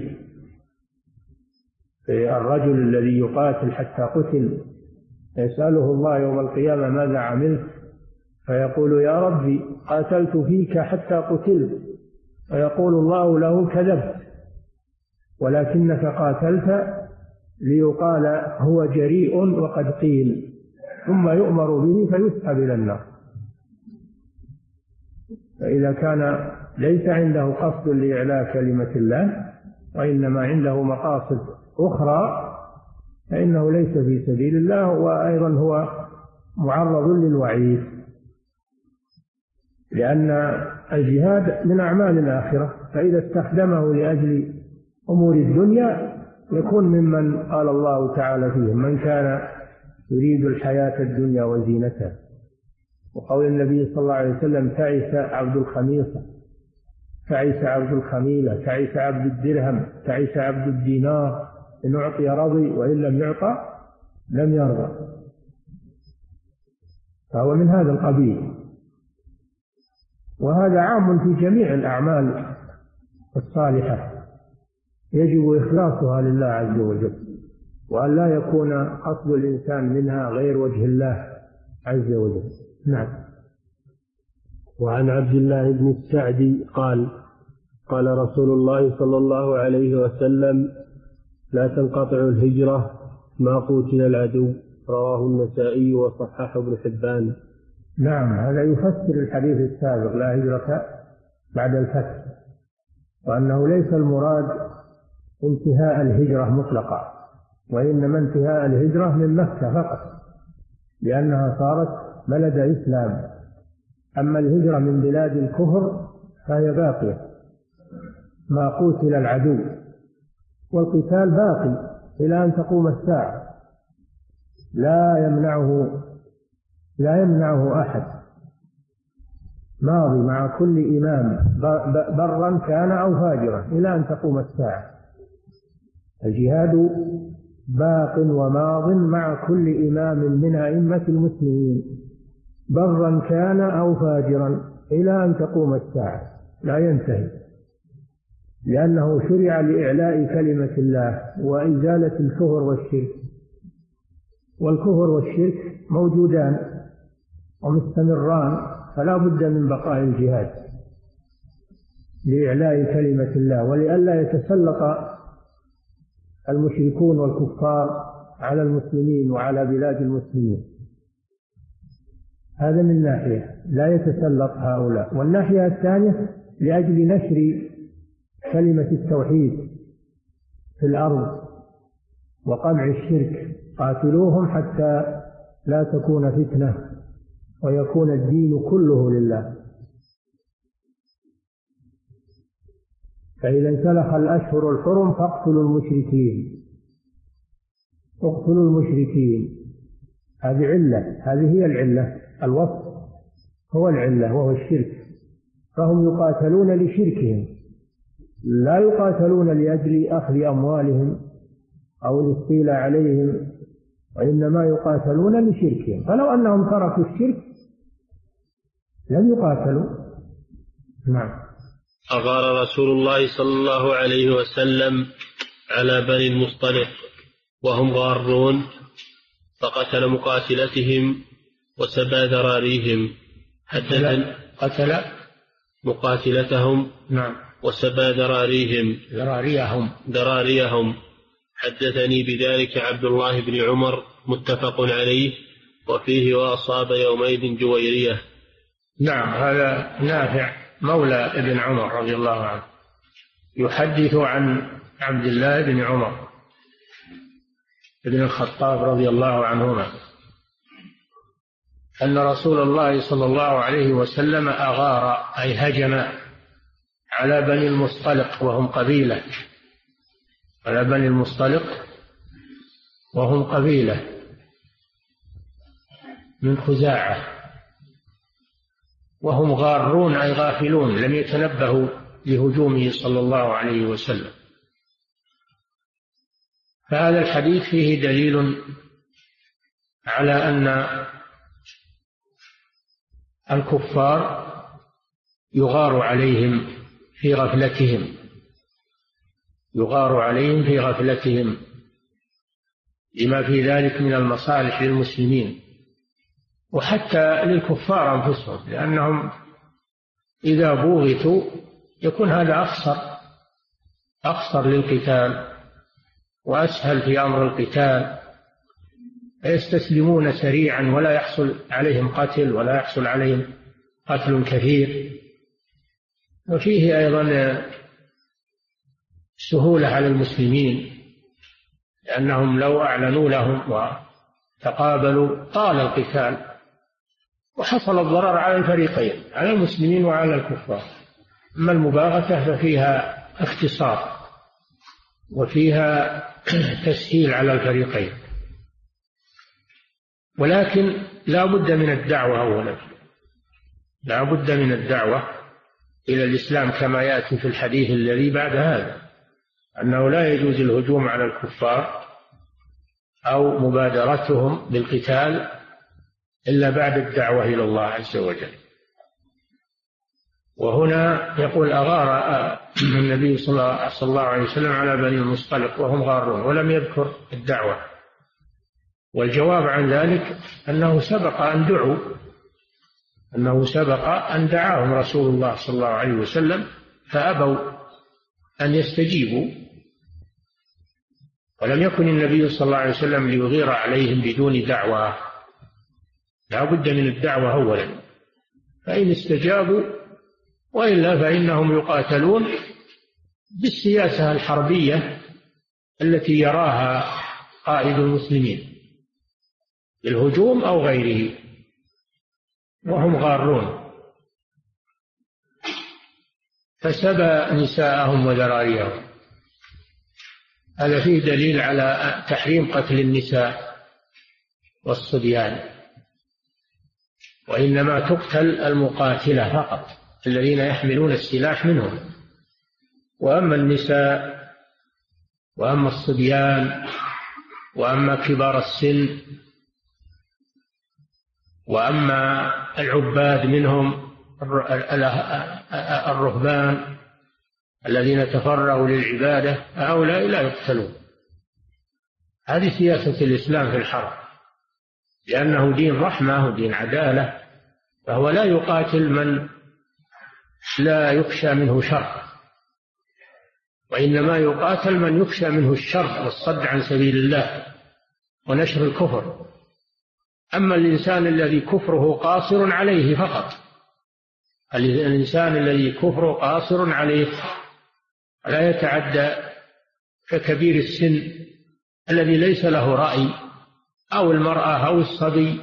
الرجل الذي يقاتل حتى قتل يسأله الله يوم القيامة ماذا عملت؟ فيقول: يا ربي قاتلت فيك حتى قتلت. فيقول الله له: كذبت، ولكنك قاتلت ليقال هو جريء وقد قيل، ثم يؤمر به فيسحب إلى النار. فإذا كان ليس عنده قصد لإعلاء كلمة الله وإنما عنده مقاصد أخرى فإنه ليس في سبيل الله، وأيضا هو معرض للوعيد، لأن الجهاد من أعمال الآخرة، فإذا استخدمه لأجل أمور الدنيا يكون ممن قال الله تعالى فيهم: من كان يريد الحياة الدنيا وزينتها. وقول النبي صلى الله عليه وسلم: تعس عبد الخميصة، تعس عبد الخميلة، تعس عبد الدرهم، تعس عبد الدينار، إن أعطي رضي وإن لم يعطى لم يرضى. فهو من هذا القبيل، وهذا عام في جميع الأعمال الصالحة، يجب إخلاصها لله عز وجل، وأن لا يكون قصد الإنسان منها غير وجه الله عز وجل. نعم. وعن عبد الله بن السعدي قال: قال رسول الله صلى الله عليه وسلم: لا تنقطع الهجرة ما قوتل العدو. رواه النسائي وصححه ابن حبان. نعم، هذا يفسر الحديث السابق: لا هجرة بعد الفتح، وأنه ليس المراد انتهاء الهجرة مطلقا، وإنما انتهاء الهجرة من مكة فقط، لأنها صارت بلد إسلام. أما الهجرة من بلاد الكفر فهي باقية ما قوتل العدو، والقتال باقي إلى أن تقوم الساعة، لا يمنعه أحد، ماضي مع كل إمام برا كان أو فاجرا إلى أن تقوم الساعة. الجهاد باق وماض مع كل إمام من أئمة المسلمين برا كان أو فاجرا إلى أن تقوم الساعة، لا ينتهي، لأنه شرع لإعلاء كلمة الله وإزالة الكفر والشرك، والكفر والشرك موجودان ومستمران، فلا بد من بقاء الجهاد لإعلاء كلمة الله ولئلا يتسلط المشركون والكفار على المسلمين وعلى بلاد المسلمين. هذا من ناحية لا يتسلط هؤلاء، والناحية الثانية لأجل نشر كلمة التوحيد في الأرض وقمع الشرك. قاتلوهم حتى لا تكون فتنة ويكون الدين كله لله. فإذا انسلخ الأشهر الحرم فاقتلوا المشركين، اقتلوا المشركين. هذه علة، هذه هي العلة، الوصف هو العلة وهو الشرك، فهم يقاتلون لشركهم، لا يقاتلون لأجل أخذ أموالهم أو الاستيلاء عليهم، وإنما يقاتلون لشركهم. فلو أنهم تركوا الشرك لم يقاتلوا. نعم. أغار رسول الله صلى الله عليه وسلم على بني المصطلق وهم غارون، فقتل مقاتلتهم وسبى ذراريهم. قتل مقاتلتهم. نعم. وسبى ذراريهم. حدثني بذلك عبد الله بن عمر متفق عليه، وفيه وأصاب يومئذ جويرية. نعم. هذا نافع مولى ابن عمر رضي الله عنه يحدث عن عبد الله بن عمر بن الخطاب رضي الله عنهما أن رسول الله صلى الله عليه وسلم أغار أي هجم على بني المصطلق وهم قبيلة، على بني المصطلق وهم قبيلة من خزاعة، وهم غارون أي غافلون لم يتنبهوا لهجومه صلى الله عليه وسلم. فهذا الحديث فيه دليل على أن الكفار يغار عليهم في غفلتهم، لما في ذلك من المصالح للمسلمين وحتى للكفار أنفسهم، لأنهم إذا بوغتوا يكون هذا أقصر للقتال وأسهل في أمر القتال، فيستسلمون سريعا ولا يحصل عليهم قتل ولا يحصل عليهم قتل كثير. وفيه أيضا سهولة على المسلمين، لأنهم لو أعلنوا لهم وتقابلوا طال القتال وحصل الضرر على الفريقين، على المسلمين وعلى الكفار. أما المباغتة ففيها اختصار وفيها تسهيل على الفريقين. ولكن لا بد من الدعوة أولا، لا بد من الدعوة إلى الإسلام كما يأتي في الحديث الذي بعد هذا، أنه لا يجوز الهجوم على الكفار أو مبادرتهم بالقتال إلا بعد الدعوة إلى الله عز وجل. وهنا يقول أغار النبي صلى الله عليه وسلم على بني المصطلق وهم غارون، ولم يذكر الدعوة. والجواب عن ذلك أنه سبق أن دعاهم رسول الله صلى الله عليه وسلم فأبوا أن يستجيبوا، ولم يكن النبي صلى الله عليه وسلم ليغير عليهم بدون دعوة، لا بد من الدعوة أولا، فإن استجابوا وإلا فإنهم يقاتلون بالسياسة الحربية التي يراها قائد المسلمين، بالهجوم أو غيره، وهم غارون. فسبى نساءهم وذراريهم، هذا فيه دليل على تحريم قتل النساء والصبيان، وإنما تقتل المقاتلة فقط الذين يحملون السلاح منهم. وأما النساء وأما الصبيان وأما كبار السن وأما العباد منهم الرهبان الذين تفرغوا للعبادة هؤلاء لا يقتلون. هذه سياسة الإسلام في الحرب، لأنه دين رحمة ودين عدالة، فهو لا يقاتل من لا يخشى منه شر، وإنما يقاتل من يخشى منه الشر والصد عن سبيل الله ونشر الكفر. أما الإنسان الذي كفره قاصر عليه فقط، الإنسان الذي كفره قاصر عليه لا يتعدى ككبير السن الذي ليس له رأي، أو المرأة أو الصبي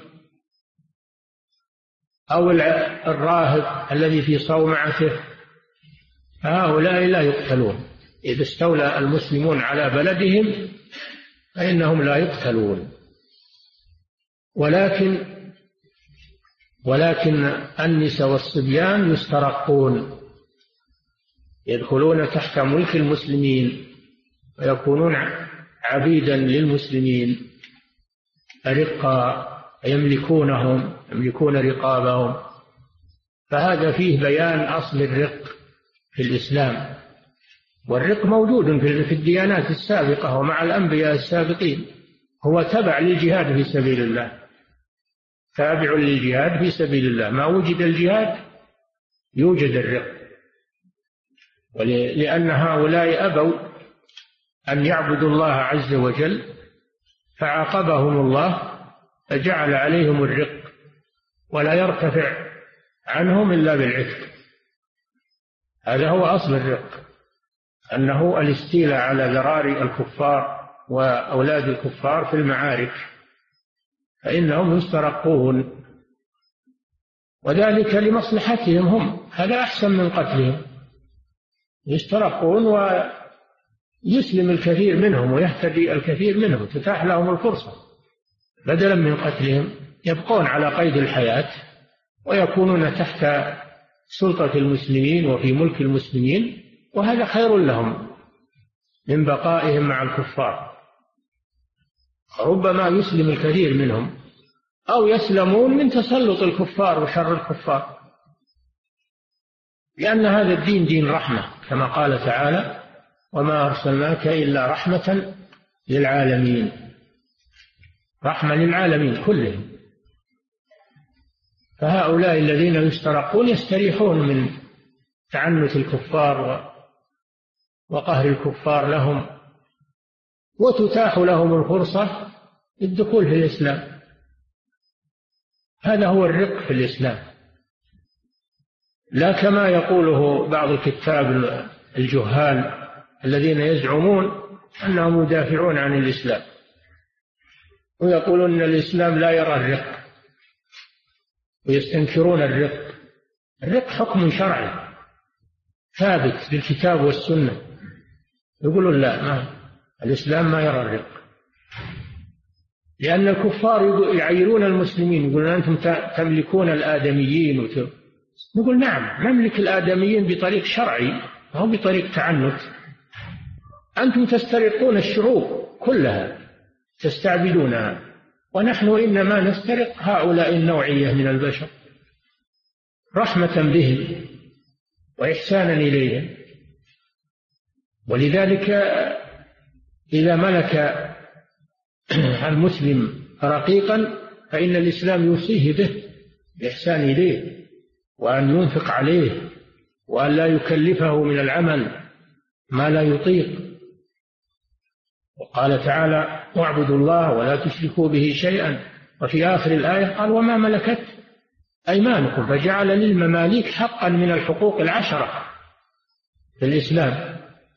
أو الراهب الذي في صومعته، هؤلاء لا يقتلون. إذا استولى المسلمون على بلدهم فإنهم لا يقتلون. ولكن النساء والصبيان يسترقون، يدخلون تحت ملك المسلمين ويكونون عبيدا للمسلمين، أرقا يملكونهم، يملكون رقابهم. فهذا فيه بيان أصل الرق في الإسلام، والرق موجود في الديانات السابقة ومع الأنبياء السابقين، هو تبع للجهاد في سبيل الله، تابع للجهاد في سبيل الله. ما وجد الجهاد يوجد الرق، ولأن هؤلاء أبوا أن يعبدوا الله عز وجل فعاقبهم الله فجعل عليهم الرق، ولا يرتفع عنهم إلا بالعتق. هذا هو أصل الرق، أنه الاستيلاء على ذراري الكفار وأولاد الكفار في المعارك، فإنهم يسترقون، وذلك لمصلحتهم هم، هذا أحسن من قتلهم. يسترقون ويسلم الكثير منهم ويهتدي الكثير منهم، تتاح لهم الفرصة بدلا من قتلهم، يبقون على قيد الحياة ويكونون تحت سلطة المسلمين وفي ملك المسلمين، وهذا خير لهم من بقائهم مع الكفار. ربما يسلم الكثير منهم أو يسلمون من تسلط الكفار وشر الكفار، لأن هذا الدين دين رحمة، كما قال تعالى: وما أرسلناك إلا رحمة للعالمين. رحمة للعالمين كلهم. فهؤلاء الذين يسترقون يستريحون من تعنت الكفار وقهر الكفار لهم، وتتاح لهم الفرصة للدخول في الإسلام. هذا هو الرق في الإسلام، لا كما يقوله بعض الكتاب الجهال الذين يزعمون أنهم يدافعون عن الإسلام ويقولون أن الإسلام لا يرى الرق ويستنكرون الرق. الرق حكم شرعي ثابت بالكتاب والسنة، يقولون لا، الإسلام ما يرى الرق، لأن الكفار يعيرون المسلمين، يقولون أنتم تملكون الآدميين نقول نعم، نملك الآدميين بطريق شرعي أو بطريق تعنت. أنتم تسترقون الشعوب كلها، تستعبدونها، ونحن إنما نسترق هؤلاء النوعية من البشر رحمة بهم وإحسانا إليهم. ولذلك إذا ملك المسلم رقيقا فإن الإسلام يوصيه به بإحسان إليه، وأن ينفق عليه، وأن لا يكلفه من العمل ما لا يطيق. وقال تعالى: واعبدوا الله ولا تشركوا به شيئا. وفي آخر الآية قال: وما ملكت أيمانكم، فجعل للمماليك حقا من الحقوق 10 في الإسلام،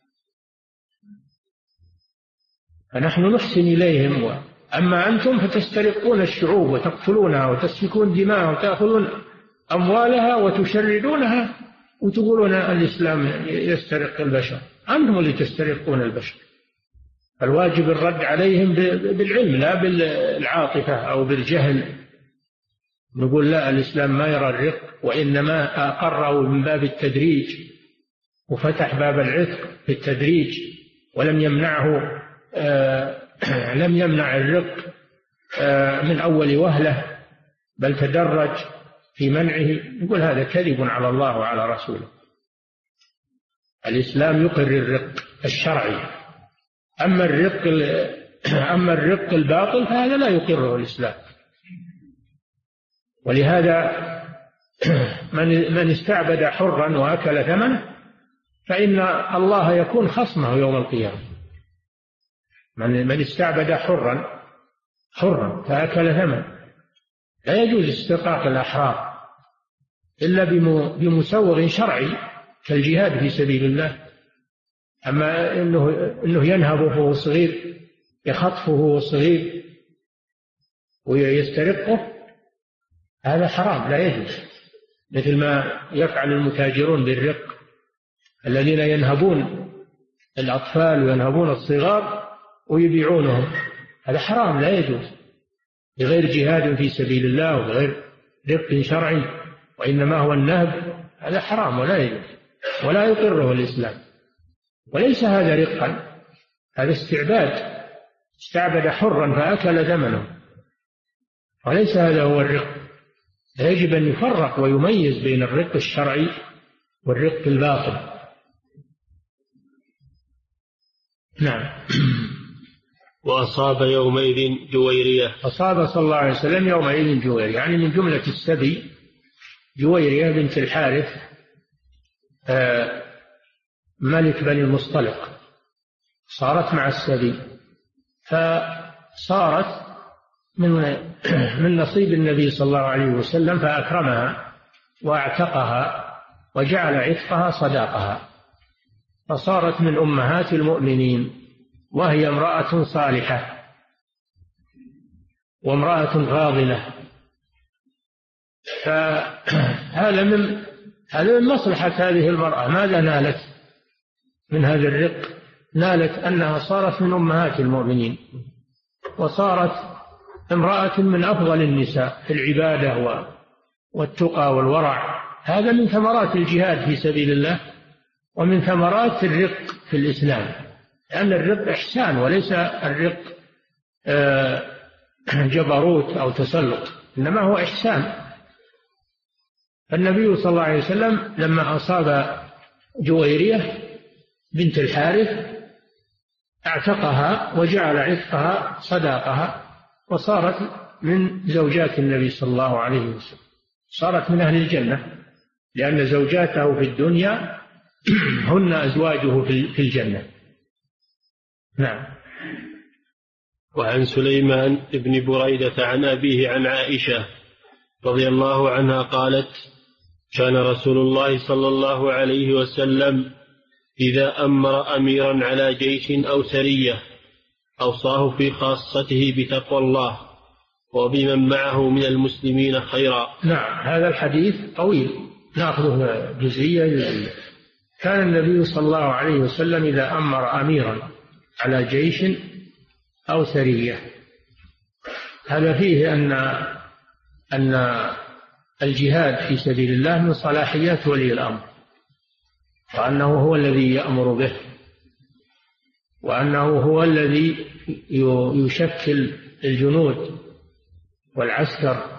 فنحن نحسن إليهم. أما أنتم فتسترقون الشعوب وتقتلونها وتسفكون دماءها وتأخذون أموالها وتشردونها وتقولون الإسلام يسترق البشر. أنتم اللي تسترقون البشر، الواجب الرد عليهم بالعلم لا بالعاطفة أو بالجهل. نقول لا، الإسلام ما يرى الرق، وإنما أقره من باب التدريج، وفتح باب العتق بالتدريج، ولم يمنعه لم يمنع الرق من أول وهلة، بل تدرج في منعه. نقول هذا كذب على الله وعلى رسوله. الإسلام يقر الرق الشرعي، أما الرق الباطل فهذا لا يقره الإسلام. ولهذا من استعبد حرا وأكل ثمنه فإن الله يكون خصمه يوم القيامة. من استعبد حرا فأكل ثمنه لا يجوز استرقاق الأحرار إلا بمسوغ شرعي كالجهاد في سبيل الله. أما إنه ينهبه وهو صغير، يخطفه وهو صغير ويسترقه، هذا حرام لا يجوز، مثل ما يفعل المتاجرون بالرق الذين ينهبون الأطفال وينهبون الصغار ويبيعونهم. هذا حرام لا يجوز بغير جهاد في سبيل الله وبغير رق شرعي، وإنما هو النهب. هذا حرام ولا يجوز ولا يقره الإسلام. وليس هذا رقا، هذا استعباد، استعبد حرا فأكل ثمنه، وليس هذا هو الرق. يجب أن يفرق ويميز بين الرق الشرعي والرق الباطل. نعم. وأصاب يومئذ جويرية. أصاب صلى الله عليه وسلم يومئذ جويرية، يعني من جملة السبي جويرية بنت الحارث ملك بني المصطلق، صارت مع السبي، فصارت من نصيب النبي صلى الله عليه وسلم، فأكرمها وأعتقها وجعل عتقها صداقها، فصارت من أمهات المؤمنين، وهي امرأة صالحة وامرأة فاضلة. فهذا من مصلحة هذه المرأة. ماذا نالت من هذا الرق؟ نالت أنها صارت من أمهات المؤمنين، وصارت امرأة من أفضل النساء في العبادة والتقى والورع. هذا من ثمرات الجهاد في سبيل الله، ومن ثمرات الرق في الإسلام، لأن الرق إحسان وليس الرق جبروت أو تسلط، إنما هو إحسان. النبي صلى الله عليه وسلم لما أصاب جويرية بنت الحارث اعتقها وجعل عتقها صداقها، وصارت من زوجات النبي صلى الله عليه وسلم، صارت من أهل الجنة، لأن زوجاته في الدنيا هن أزواجه في الجنة. نعم. وعن سليمان بن بريدة عن أبيه عن عائشة رضي الله عنها قالت: كان رسول الله صلى الله عليه وسلم إذا أمر أميرا على جيش أو سرية أوصاه في خاصته بتقوى الله وبمن معه من المسلمين خيرا. نعم، هذا الحديث طويل، نأخذه جزئية. كان النبي صلى الله عليه وسلم إذا أمر أميرا على جيش أو سرية، هذا فيه أن الجهاد في سبيل الله من صلاحيات ولي الأمر، وأنه هو الذي يأمر به، وأنه هو الذي يشكل الجنود والعسكر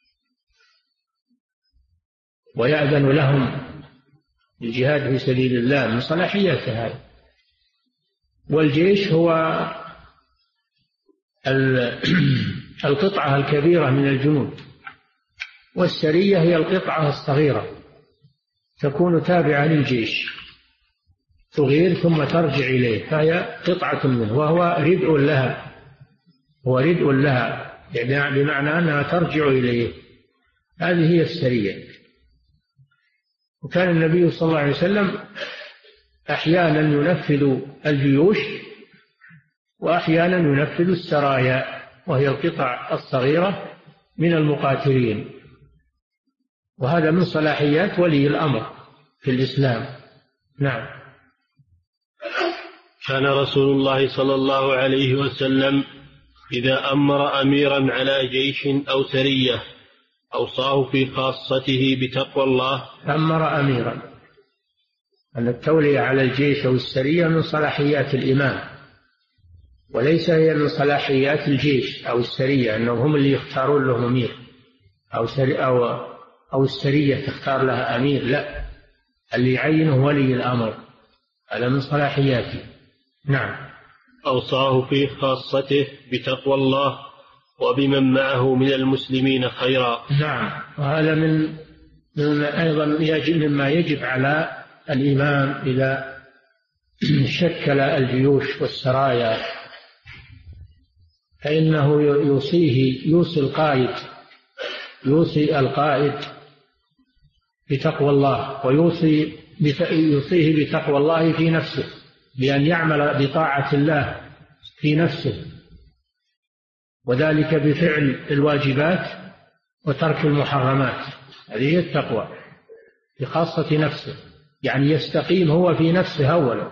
ويأذن لهم الجهاد في سبيل الله، من صلاحياته هذا. والجيش هو القطعة الكبيرة من الجنود، والسرية هي القطعة الصغيرة تكون تابعة للجيش، تغير ثم ترجع إليه، فهي قطعة منه، وهو ردء لها، هو ردء لها يعني بمعنى أنها ترجع إليه. هذه هي السرية. وكان النبي صلى الله عليه وسلم أحيانا ينفذ الجيوش وأحيانا ينفذ السرايا، وهي القطع الصغيرة من المقاتلين، وهذا من صلاحيات ولي الأمر في الإسلام. نعم. كان رسول الله صلى الله عليه وسلم إذا أمر أميرا على جيش أو سرية أوصاه في خاصته بتقوى الله. أمر أميرا، أن التولية على الجيش أو السرية من صلاحيات الإمام، وليس هي من صلاحيات الجيش أو السرية أنهم هم اللي يختارون له أمير أو السرية تختار لها أمير، لا، اللي يعينه ولي الأمر، هذا من صلاحياته. نعم. أوصاه في خاصته بتقوى الله وبمن معه من المسلمين خيرا. نعم، وهذا من أيضا مما يجب على الإمام إذا شكل الجيوش والسرايا، فإنه يوصي القائد بتقوى الله، ويوصيه بتقوى الله في نفسه، بأن يعمل بطاعة الله في نفسه، وذلك بفعل الواجبات وترك المحرمات. هذه هي التقوى بخاصة نفسه، يعني يستقيم هو في نفسه أولا،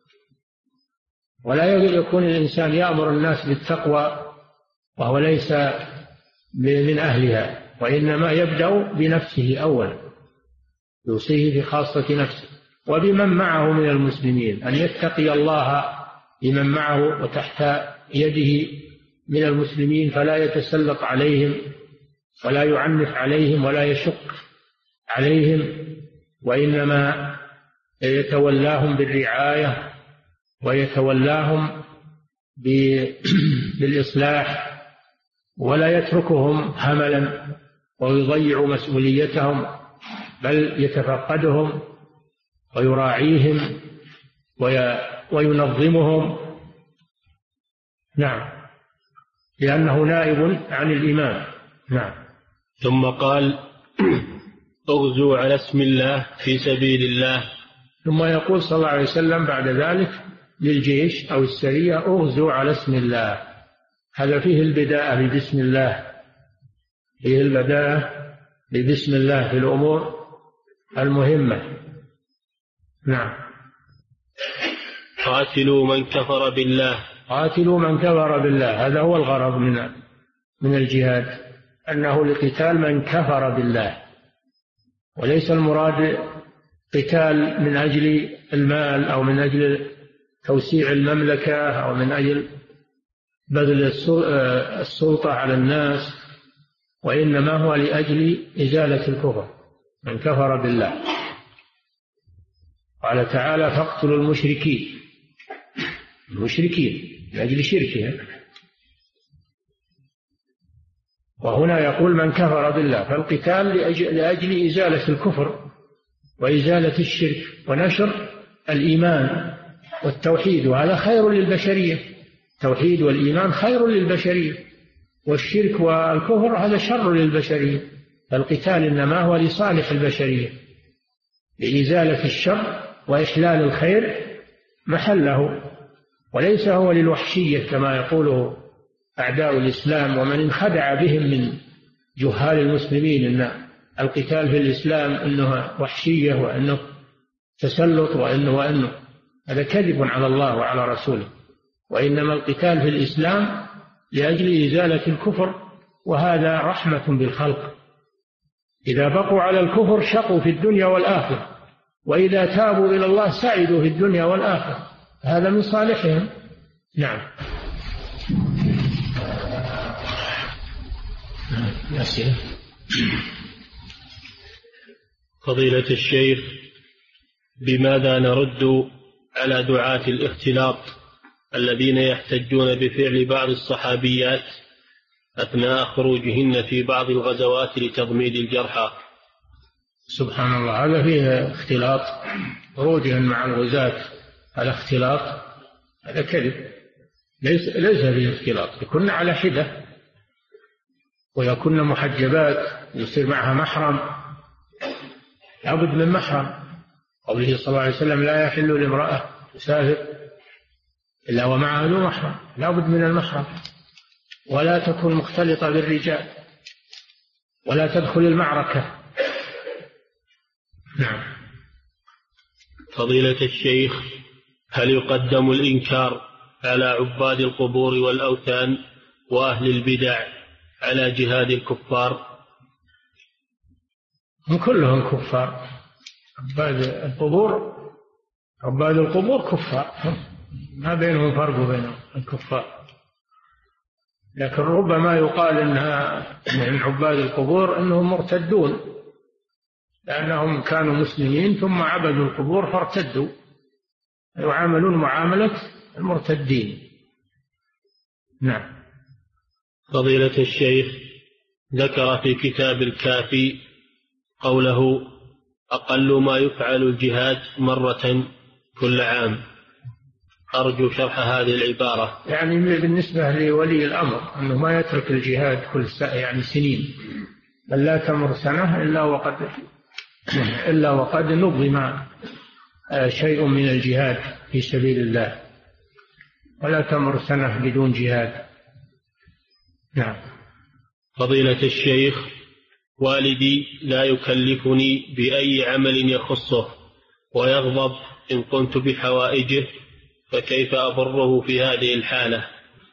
ولا يكون الإنسان يأمر الناس بالتقوى وهو ليس من أهلها، وإنما يبدأ بنفسه أولا، يوصيه بخاصة نفسه وبمن معه من المسلمين، أن يتقي الله بمن معه وتحت يده من المسلمين، فلا يتسلط عليهم ولا يعنف عليهم ولا يشق عليهم، وإنما يتولاهم بالرعاية ويتولاهم بالإصلاح، ولا يتركهم هملا ويضيع مسؤوليتهم، بل يتفقدهم ويراعيهم وينظمهم. نعم، لأنه نائب عن الإمام. نعم. ثم قال: اغزوا على اسم الله في سبيل الله. ثم يقول صلى الله عليه وسلم بعد ذلك للجيش أو السرية: اغزوا على اسم الله. هذا فيه البداءة ببسم الله، فيه البداءة ببسم الله في الأمور المهمة. نعم. قاتلوا من كفر بالله. قاتلوا من كفر بالله، هذا هو الغرض من الجهاد، أنه لقتال من كفر بالله، وليس المراد قتال من أجل المال أو من أجل توسيع المملكة أو من أجل بذل السلطة على الناس، وإنما هو لأجل إزالة الكفر، من كفر بالله. قال تعالى: فاقتلوا المشركين لأجل شركهم، وهنا يقول من كفر بالله، فالقتال لأجل إزالة الكفر وإزالة الشرك ونشر الإيمان والتوحيد، وهذا خير للبشرية. التوحيد والإيمان خير للبشرية، والشرك والكفر هذا شر للبشرية. فالقتال إنما هو لصالح البشرية، لإزالة الشر وإحلال الخير محله، وليس هو للوحشية كما يقوله أعداء الإسلام ومن انخدع بهم من جهال المسلمين، أن القتال في الإسلام أنه وحشية وأنه تسلط وأنه هذا كذب على الله وعلى رسوله، وإنما القتال في الإسلام لأجل إزالة الكفر، وهذا رحمة بالخلق. إذا بقوا على الكفر شقوا في الدنيا والآخرة، وإذا تابوا إلى الله سعدوا في الدنيا والآخرة، هذا من صالحهم. نعم. أسئلة. فضيلة الشيخ، بماذا نرد على دعاة الاختلاط الذين يحتجون بفعل بعض الصحابيات أثناء خروجهن في بعض الغزوات لتضميد الجرحى؟ سبحان الله، هذا فيه اختلاط، خروجهن مع الغزاة هذا اختلاط، هذا كذب، ليس فيه اختلاط. يكون على حدة ويكون محجبات، يصير معها محرم، لابد من محرم. قوله صلى الله عليه وسلم: لا يحل لامرأة تسافر إلا ومعها ذو محرم، لابد من المحرم، ولا تكون مختلطة بالرجال، ولا تدخل المعركة. نعم. فضيلة الشيخ، هل يقدم الإنكار على عباد القبور والأوثان وأهل البدع على جهاد الكفار؟ هم كلهم كفار. عباد القبور كفار، ما بينهم فرق بين الكفار، لكن ربما يقال إنها من عباد القبور أنهم مرتدون، لأنهم كانوا مسلمين ثم عبدوا القبور فارتدوا، يعاملون معاملة المرتدين. نعم. فضيلة الشيخ ذكر في كتاب الكافي قوله: أقل ما يفعل الجهاد مرة كل عام. أرجو شرح هذه العبارة. يعني بالنسبة لولي الأمر أنه ما يترك الجهاد كل يعني سنين، بل لا تمر سنة إلا وقد نظم شيء من الجهاد في سبيل الله، ولا تمر سنة بدون جهاد. نعم. فضيلة الشيخ والدي لا يكلفني بأي عمل يخصه ويغضب إن قمت بحوائجه، فكيف أبره في هذه الحالة؟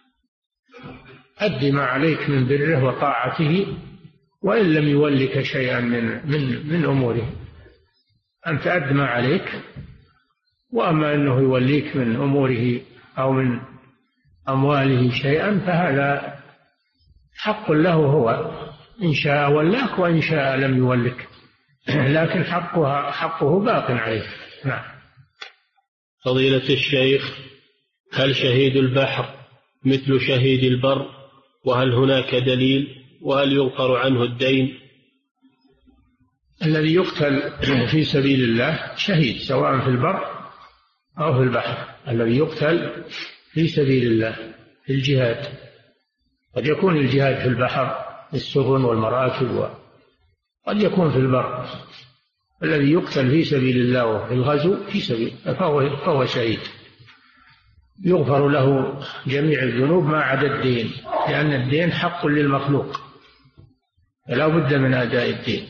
أد ما عليك من بره وطاعته وإن لم يولك شيئا من أموره. أنت أد ما عليك، وأما أنه يوليك من أموره أو من أمواله شيئا فهذا حق له هو، إن شاء ولاك وإن شاء لم يولك، لكن حقه باق عليه. نعم. فضيلة الشيخ هل شهيد البحر مثل شهيد البر؟ وهل هناك دليل؟ وهل يغفر عنه الدين؟ الذي يقتل في سبيل الله شهيد سواء في البر أو في البحر. الذي يقتل في سبيل الله في الجهاد، قد يكون الجهاد في البحر السفن والمراكب، وقد يكون في البر. الذي يقتل في سبيل الله وفي الغزو في سبيل فهو شهيد، يغفر له جميع الذنوب ما عدا الدين، لأن الدين حق للمخلوق فلا بد من أداء الدين.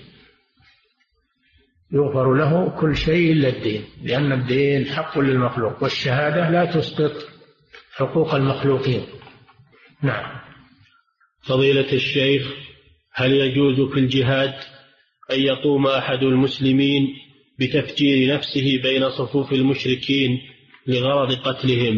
يغفر له كل شيء إلا الدين، لأن الدين حق للمخلوق، والشهادة لا تسقط حقوق المخلوقين. نعم. فضيلة الشيخ هل يجوز في الجهاد أن يقوم أحد المسلمين بتفجير نفسه بين صفوف المشركين لغرض قتلهم؟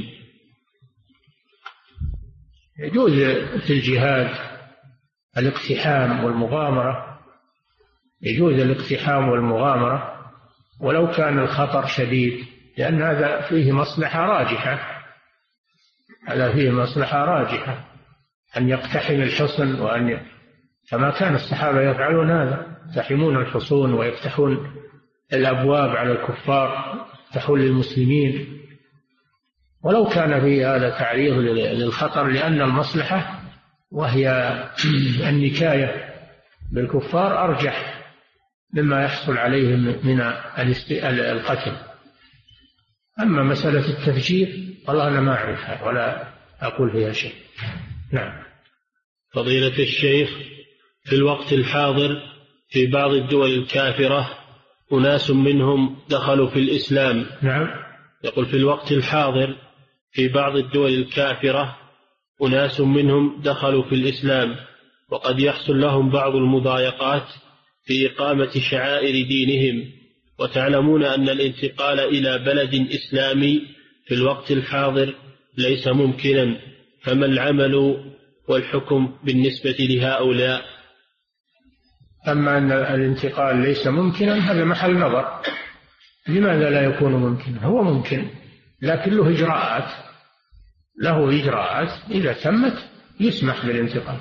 يجوز في الجهاد الاقتحام والمغامرة، يجوز الاقتحام والمغامرة ولو كان الخطر شديد، لأن هذا فيه مصلحة راجحة، هذا فيه مصلحة راجحة أن يقتحم الحصن، كما كان الصحابة يفعلون هذا، يقتحمون الحصون ويفتحون الأبواب على الكفار، يفتحون للمسلمين، ولو كان في هذا تعريض للخطر، لأن المصلحة وهي النكاية بالكفار أرجح مما يحصل عليهم من القتل. أما مسألة التفجير والله أنا ما أعرفها ولا أقول فيها شيء. نعم. فضيلة الشيخ في الوقت الحاضر في بعض الدول الكافرة أناس منهم دخلوا في الإسلام. نعم. يقول في الوقت الحاضر في بعض الدول الكافرة أناس منهم دخلوا في الإسلام، وقد يحصل لهم بعض المضايقات في إقامة شعائر دينهم، وتعلمون أن الانتقال إلى بلد إسلامي في الوقت الحاضر ليس ممكنا، فما العمل والحكم بالنسبة لهؤلاء؟ أما أن الانتقال ليس ممكنا هذا محل نظر. لماذا لا يكون ممكنا؟ هو ممكن، لكن له إجراءات إذا تمت يسمح بالانتقال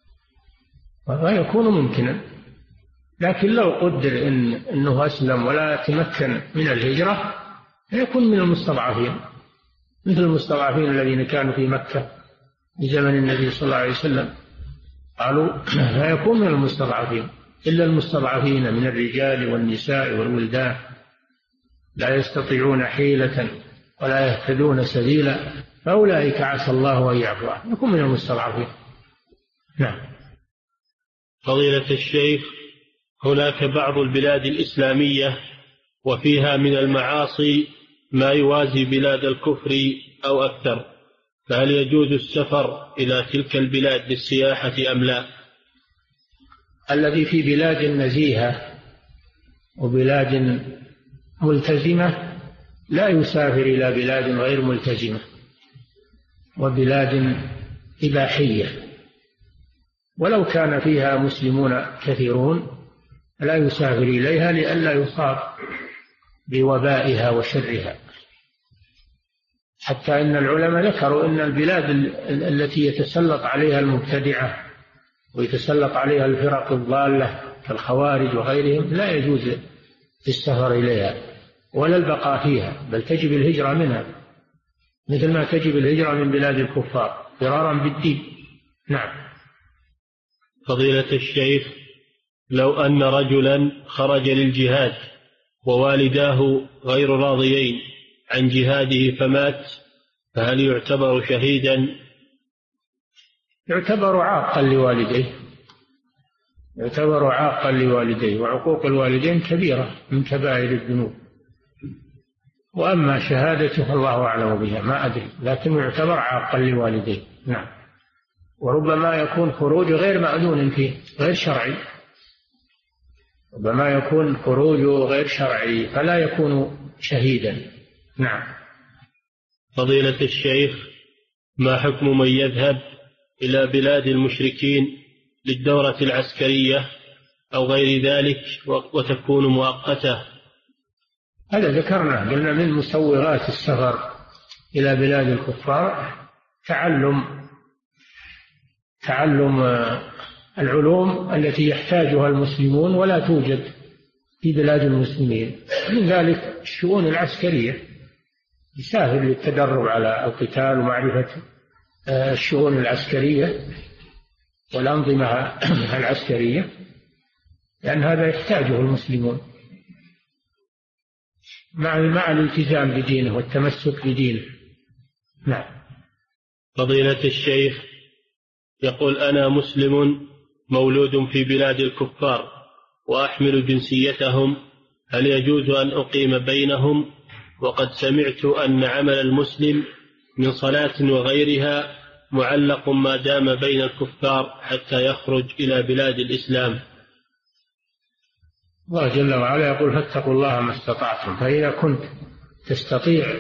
ويكون ممكنا. لكن لو قدر أنه أسلم ولا تمكن من الهجرة يكون من المستضعفين، مثل المستضعفين الذين كانوا في مكة في زمن النبي صلى الله عليه وسلم، قالوا لا يكون من المستضعفين إلا المستضعفين من الرجال والنساء والولدان لا يستطيعون حيلة ولا يهتدون سبيلا، فأولئك عسى الله أن يعفو عنهم، يكون من المستضعفين. نعم. فضيلة الشيخ هناك بعض البلاد الإسلامية وفيها من المعاصي ما يوازي بلاد الكفر أو أكثر، فهل يجوز السفر إلى تلك البلاد للسياحة أم لا؟ الذي في بلاد نزيهة وبلاد ملتزمة لا يسافر إلى بلاد غير ملتزمة وبلاد إباحية، ولو كان فيها مسلمون كثيرون لا يسافر إليها لئلا يصاب بوبائها وشرها. حتى إن العلماء ذكروا أن البلاد التي يتسلط عليها المبتدعة ويتسلط عليها الفرق الضالة كالخوارج وغيرهم لا يجوز السفر إليها ولا البقاء فيها، بل تجب الهجرة منها مثل ما تجب الهجرة من بلاد الكفار فرارا بالدين. نعم. فضيلة الشيخ، لو أن رجلا خرج للجهاد ووالداه غير راضيين عن جهاده فمات، فهل يعتبر شهيدا؟ يعتبر عاقا لوالديه، يعتبر عاقا لوالديه، وعقوق الوالدين كبيرة من كبائر الذنوب. وأما شهادته الله أعلم بها ما أدري، لكن يعتبر عاقا لوالديه. نعم. وربما يكون خروج غير مأذون فيه غير شرعي، ربما يكون خروجه غير شرعي فلا يكون شهيدا. نعم. فضيلة الشيخ، ما حكم من يذهب إلى بلاد المشركين للدورة العسكرية أو غير ذلك وتكون مؤقتة؟ هذا ذكرنا، قلنا من مسوغات السفر إلى بلاد الكفار تعلم العلوم التي يحتاجها المسلمون ولا توجد في بلاد المسلمين، من ذلك الشؤون العسكرية، يسافر للتدرب على القتال ومعرفة الشؤون العسكرية والأنظمة العسكرية، لأن هذا يحتاجه المسلمون مع الالتزام بدينه والتمسك بدينه. نعم. فضيلة الشيخ، يقول: أنا مسلم مولود في بلاد الكفار وأحمل جنسيتهم، هل يجوز أن أقيم بينهم؟ وقد سمعت أن عمل المسلم من صلاة وغيرها معلق ما دام بين الكفار حتى يخرج إلى بلاد الإسلام. الله جل وعلا يقول: فاتقوا الله ما استطعتم. فإذا كنت تستطيع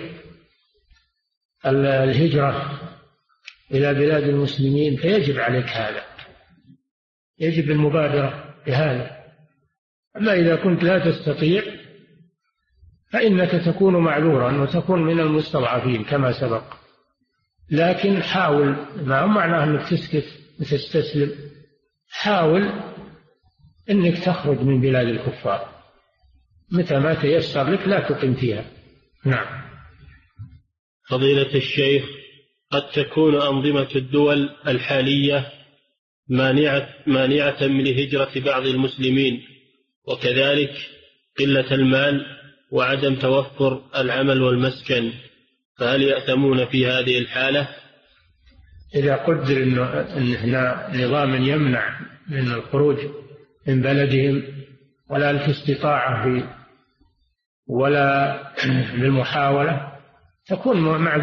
الهجرة إلى بلاد المسلمين فيجب عليك هذا، يجب المبادرة بهذا. أما إذا كنت لا تستطيع فإنك تكون معذورا وتكون من المستضعفين كما سبق، لكن حاول، ما هو معناه أنك تسكت وتستسلم، حاول أنك تخرج من بلاد الكفار متى ما تيسر لك، لا تقم فيها. نعم. فضيلة الشيخ، قد تكون أنظمة الدول الحالية مانعة من هجرة بعض المسلمين، وكذلك قلة المال وعدم توفر العمل والمسكن، فهل يأثمون في هذه الحالة؟ إذا قدر أن نظام يمنع من الخروج من بلدهم ولا الاستطاعة ولا بالمحاولة تكون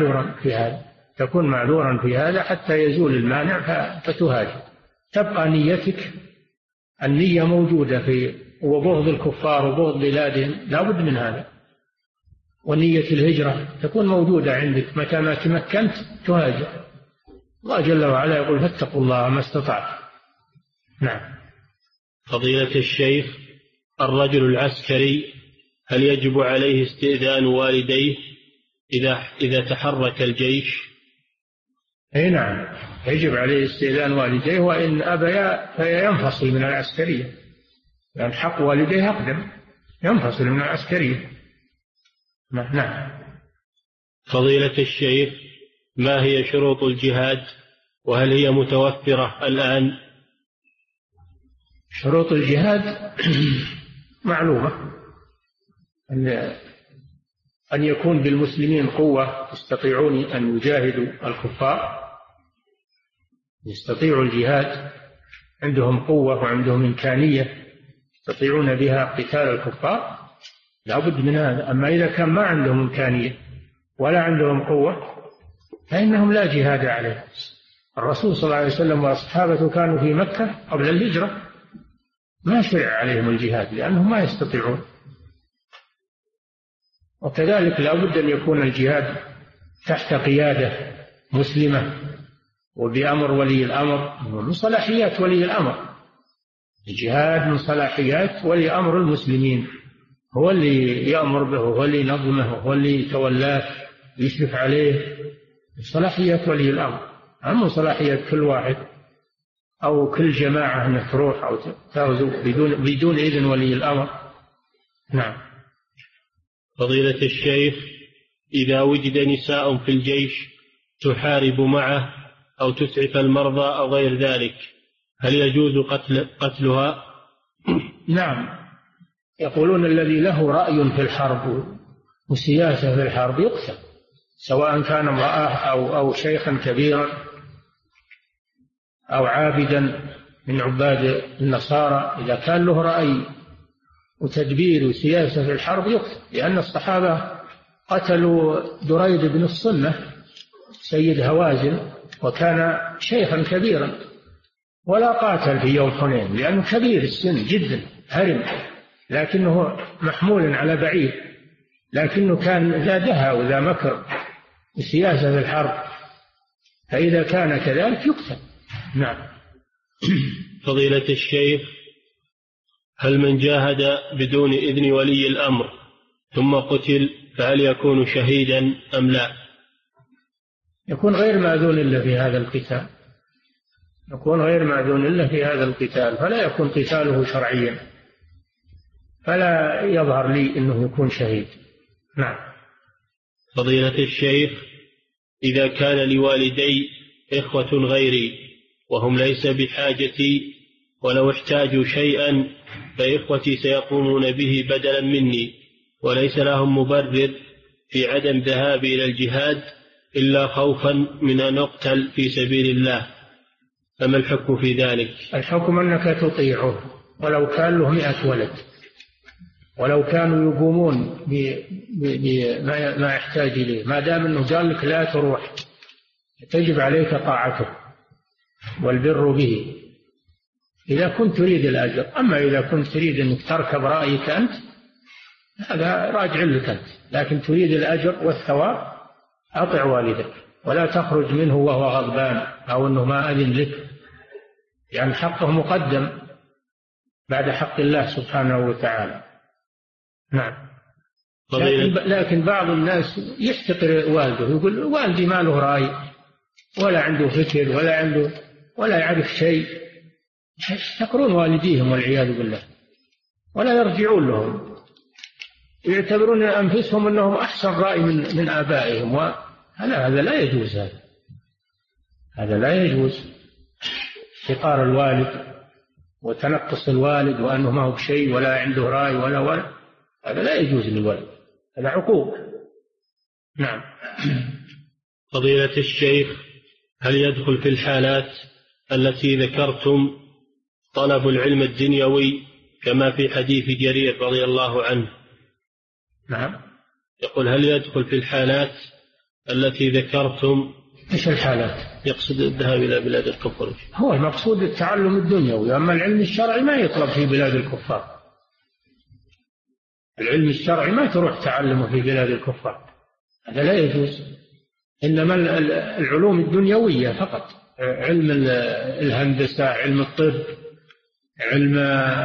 معذورا في هذا حتى يزول المانع فتهاجر. تبقى نيتك، النية موجودة في وبغض الكفار وبغض بلادهم لا بد من هذا، ونية الهجرة تكون موجودة عندك، متى ما تمكنت تهاجر. الله جل وعلا يقول: فاتقوا الله ما استطعتم. نعم. فضيلة الشيخ، الرجل العسكري هل يجب عليه استئذان والديه إذا تحرك الجيش؟ أي نعم، يجب عليه استئذان والديه، وإن أبيا فينفصل من العسكرية، لأن حق والديه أقدم، ينفصل من العسكرية. نعم. فضيلة الشيخ، ما هي شروط الجهاد وهل هي متوفرة الآن؟ شروط الجهاد معلومة، أن يكون بالمسلمين قوة يستطيعون أن يجاهدوا الكفار، يستطيعوا الجهاد، عندهم قوة وعندهم إمكانية يستطيعون بها قتال الكفار، لا بد من هذا. أما إذا كان ما عندهم إمكانية ولا عندهم قوة فإنهم لا جهاد عليهم. الرسول صلى الله عليه وسلم وأصحابه كانوا في مكة قبل الهجرة ما شرع عليهم الجهاد لأنهم ما يستطيعون. وكذلك لا بد أن يكون الجهاد تحت قيادة مسلمة وبأمر ولي الأمر، من صلاحيات ولي الأمر. الجهاد من صلاحيات ولي أمر المسلمين، هو اللي يأمر به، هو اللي ينظمه، هو اللي يتولاه ويشرف عليه. صلاحيات ولي الأمر، أما صلاحيات كل واحد أو كل جماعة أن تروح أو تغزو بدون إذن ولي الأمر. نعم. فضيلة الشيخ، إذا وجد نساء في الجيش تحارب معه أو تسعف المرضى أو غير ذلك، هل يجوز قتلها؟ نعم، يقولون الذي له رأي في الحرب وسياسة في الحرب يقتل، سواء كان امرأة أو شيخا كبيرا أو عابدا من عباد النصارى. إذا كان له رأي وتدبير وسياسة في الحرب يقتل، لأن الصحابة قتلوا دريد بن الصنة سيد هوازن وكان شيخا كبيرا ولا قاتل في يوم حنين لأنه كبير السن جدا هرم، لكنه محمول على بعير، لكنه كان ذا دهى وذا مكر وسياسة في الحرب، فإذا كان كذلك يقتل. نعم. فضيلة الشيخ، هل من جاهد بدون إذن ولي الأمر ثم قتل فهل يكون شهيدا أم لا؟ يكون غير مأذون إلا في هذا القتال، يكون غير مأذون إلا في هذا القتال، فلا يكون قتاله شرعيا، فلا يظهر لي أنه يكون شهيد. نعم. فضيلة الشيخ، إذا كان لوالدي إخوة غيري وهم ليس بحاجتي ولو احتاجوا شيئا فإخوتي سيقومون به بدلا مني، وليس لهم مبرر في عدم ذهابي إلى الجهاد إلا خوفا من أن أقتل في سبيل الله، فما الحكم في ذلك؟ الحكم أنك تطيعه ولو كان له 100 ولد، ولو كانوا يقومون بما يحتاج إليه، ما دام أنه قال لك لا تروح تجب عليك طاعته والبر به إذا كنت تريد الأجر. أما إذا كنت تريد أنك تركب رأيك أنت هذا راجع لك أنت، لكن تريد الأجر والثواب أطع والدك ولا تخرج منه وهو غضبان أو أنه ما أذن لك، يعني حقه مقدم بعد حق الله سبحانه وتعالى. نعم. لكن بعض الناس يحتقر والده، يقول والدي ما له رأي ولا عنده فكر ولا يعرف شيء، يحتقرون والديهم والعياذ بالله ولا يرجعون لهم، يعتبرون أنفسهم أنهم أحسن رأي من آبائهم، هذا لا يجوز، هذا لا يجوز. احتقار الوالد وتنقص الوالد وأنه ما هو بشيء ولا عنده رأي ولا هذا لا يجوز للولد، هذا عقوق. نعم. فضيلة الشيخ، هل يدخل في الحالات التي ذكرتم طلب العلم الدنيوي كما في حديث جرير رضي الله عنه؟ نعم. يقول هل يدخل في الحالات التي ذكرتم؟ ايش الحالات؟ يقصد الذهاب إلى بلاد الكفر. هو المقصود التعلم الدنيوي، أما العلم الشرعي ما يطلب في بلاد الكفار. العلم الشرعي ما تروح تعلمه في بلاد الكفار، هذا لا يجوز. إنما العلوم الدنيوية فقط، علم الهندسة، علم الطب، علم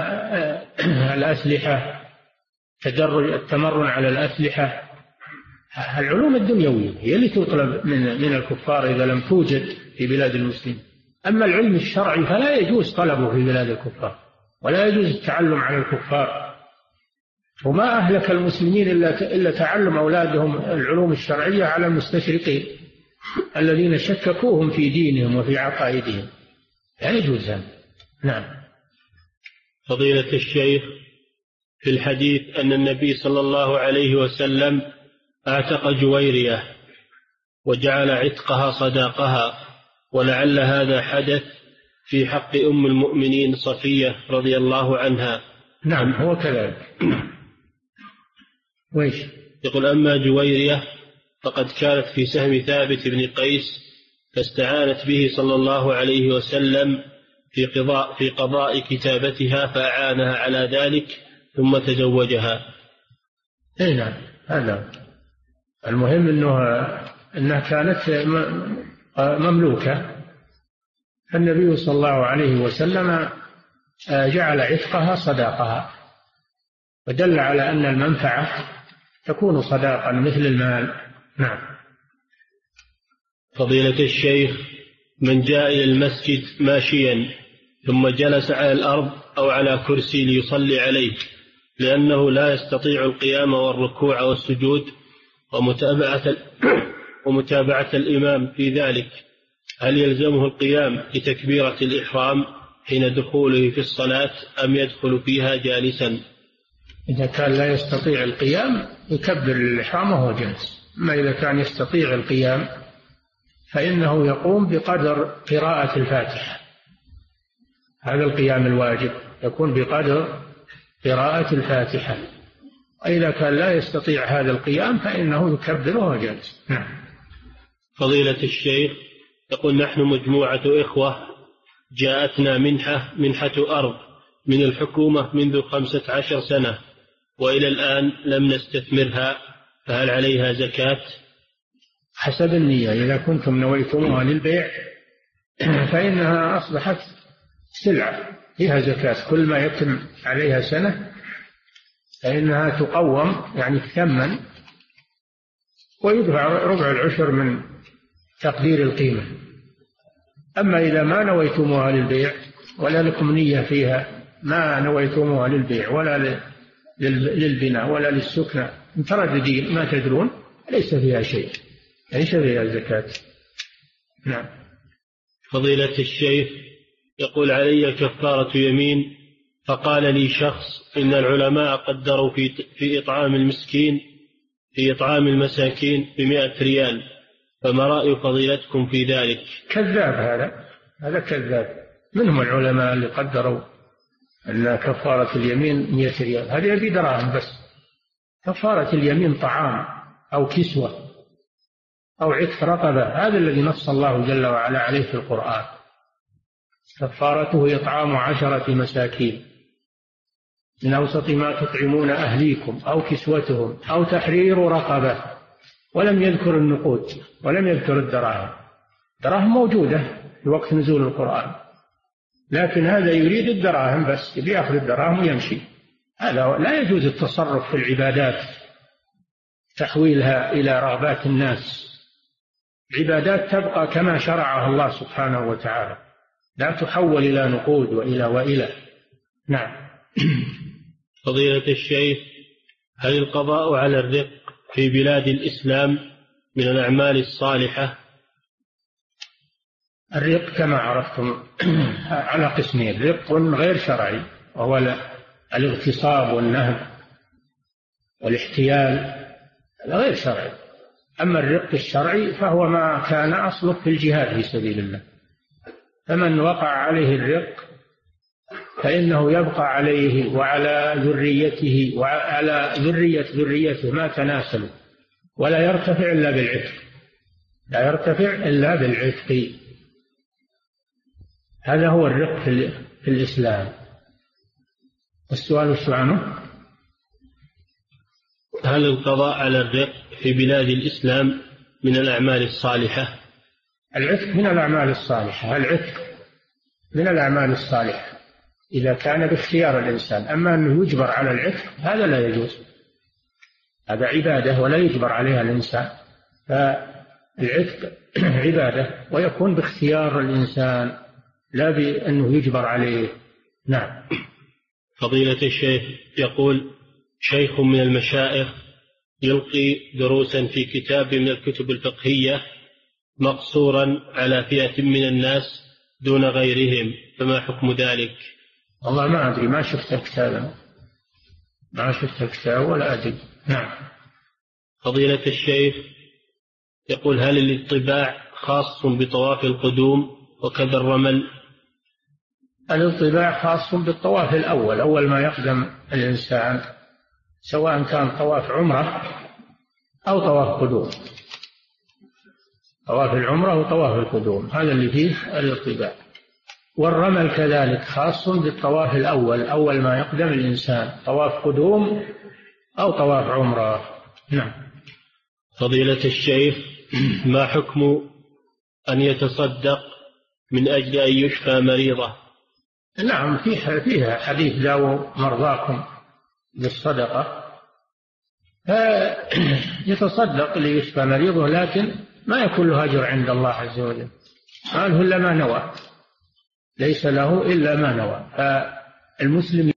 الأسلحة، التمرن على الأسلحة، العلوم الدنيوية هي اللي تطلب من الكفار إذا لم توجد في بلاد المسلمين. أما العلم الشرعي فلا يجوز طلبه في بلاد الكفار ولا يجوز التعلم على الكفار. وما أهلك المسلمين إلا تعلم أولادهم العلوم الشرعية على المستشرقين الذين شككوهم في دينهم وفي عقائدهم، لا يجوز هذا. نعم. فضيلة الشيخ، في الحديث أن النبي صلى الله عليه وسلم اعتق جويرية وجعل عتقها صداقها، ولعل هذا حدث في حق أم المؤمنين صفية رضي الله عنها. نعم هو كذلك. ويش؟ يقول أما جويرية فقد كانت في سهم ثابت بن قيس فاستعانت به صلى الله عليه وسلم في قضاء كتابتها فأعانها على ذلك ثم تزوجها. اي نعم، هذا المهم أنها كانت مملوكة، فالنبي صلى الله عليه وسلم جعل عتقها صداقها، ودل على أن المنفعة تكون صداقا مثل المال. نعم. فضيلة الشيخ، من جاء إلى المسجد ماشيا ثم جلس على الأرض أو على كرسي ليصلي عليه لأنه لا يستطيع القيام والركوع والسجود ومتابعة الإمام في ذلك، هل يلزمه القيام لتكبيرة الإحرام حين دخوله في الصلاة أم يدخل فيها جالسا؟ إذا كان لا يستطيع القيام يكبر الإحرام وهو جالس، أما إذا كان يستطيع القيام فإنه يقوم بقدر قراءة الفاتحة، هذا القيام الواجب يكون بقدر قراءة الفاتحة. وإذا كان لا يستطيع هذا القيام فإنه يكبر وهو جالس. نعم. فضيلة الشيخ، يقول نحن مجموعة إخوة جاءتنا منحة أرض من الحكومة منذ 15 سنة وإلى الآن لم نستثمرها، فهل عليها زكاة؟ حسب النية، إذا كنتم نويتموها للبيع فإنها أصبحت سلعة فيها زكاة، كل ما يتم عليها سنة فإنها تقوم يعني تثمن ويدفع ربع العشر من تقدير القيمة. أما إذا ما نويتموها للبيع ولا لكم نية فيها، ما نويتموها للبيع ولا للبناء ولا للسكنى، مترددين ما تدرون، ليس فيها شيء، ليس فيها زكاة. نعم. فضيلة الشيخ، يقول علي كفارة يمين، فقال لي شخص إن العلماء قدروا في إطعام المسكين في إطعام المساكين ب100 ريال، فما رأي فضيلتكم في ذلك؟ كذاب، هذا كذاب. منهم العلماء اللي قدروا أن كفارة اليمين 100 ريال، هذه يبي دراهم بس. كفارة اليمين طعام أو كسوة أو عتق رقبة، هذا الذي نص الله جل وعلا عليه في القرآن. كفارته إطعام 10 مساكين من أوسط ما تطعمون أهليكم أو كسوتهم أو تحرير رقبة، ولم يذكر النقود ولم يذكر الدراهم. الدراهم موجودة في وقت نزول القرآن، لكن هذا يريد الدراهم بس، يأخذ الدراهم ويمشي. هذا لا يجوز التصرف في العبادات، تحويلها إلى رغبات الناس. العبادات تبقى كما شرعها الله سبحانه وتعالى، لا تحول إلى نقود وإلى. نعم. فضيلة الشيخ، هل القضاء على الرق في بلاد الإسلام من الأعمال الصالحة؟ الرق كما عرفتم على قسمين: رق غير شرعي وهو الاغتصاب والنهب والاحتيال، هذا غير شرعي. أما الرق الشرعي فهو ما كان أصله في الجهاد في سبيل الله، فمن وقع عليه الرق فإنه يبقى عليه وعلى ذريته وعلى ذريته ما تناسل، ولا يرتفع إلا بالعتق، لا يرتفع إلا بالعتق. هذا هو الرق في الإسلام. السؤال عنه: هل القضاء على الرق في بلاد الإسلام من الأعمال الصالحة؟ العتق من الأعمال الصالحة، العتق من الأعمال الصالحة إذا كان باختيار الإنسان. أما أنه يجبر على العتق هذا لا يجوز، هذا عبادة ولا يجبر عليها الإنسان. فالعتق عبادة ويكون باختيار الإنسان لا بأنه يجبر عليه. نعم. فضيلة الشيخ، يقول شيخ من المشايخ يلقي دروسا في كتاب من الكتب الفقهية مقصورا على فئة من الناس دون غيرهم، فما حكم ذلك؟ والله ما أدري، ما شفت كتابا، ما شفت كتاب ولا أدري. نعم. فضيلة الشيخ، يقول هل الاطباع خاص بطواف القدوم وكذا الرمل؟ الاطباع خاص بالطواف الأول، أول ما يقدم الإنسان سواء كان طواف عمرة أو طواف قدوم. طواف العمرة وطواف القدوم هذا اللي فيه الارتباط. والرمل كذلك خاص بالطواف الأول، أول ما يقدم الإنسان، طواف قدوم أو طواف عمرة. نعم. فضيلة الشيخ، ما حكم أن يتصدق من أجل أن يشفى مريضة؟ نعم، فيها حديث داووا مرضاكم بالصدقة، يتصدق ليشفى مريضه، لكن ما يكون له أجر عند الله عز وجل، ما له إلا ما نوى، ليس له إلا ما نوى. فالمسلم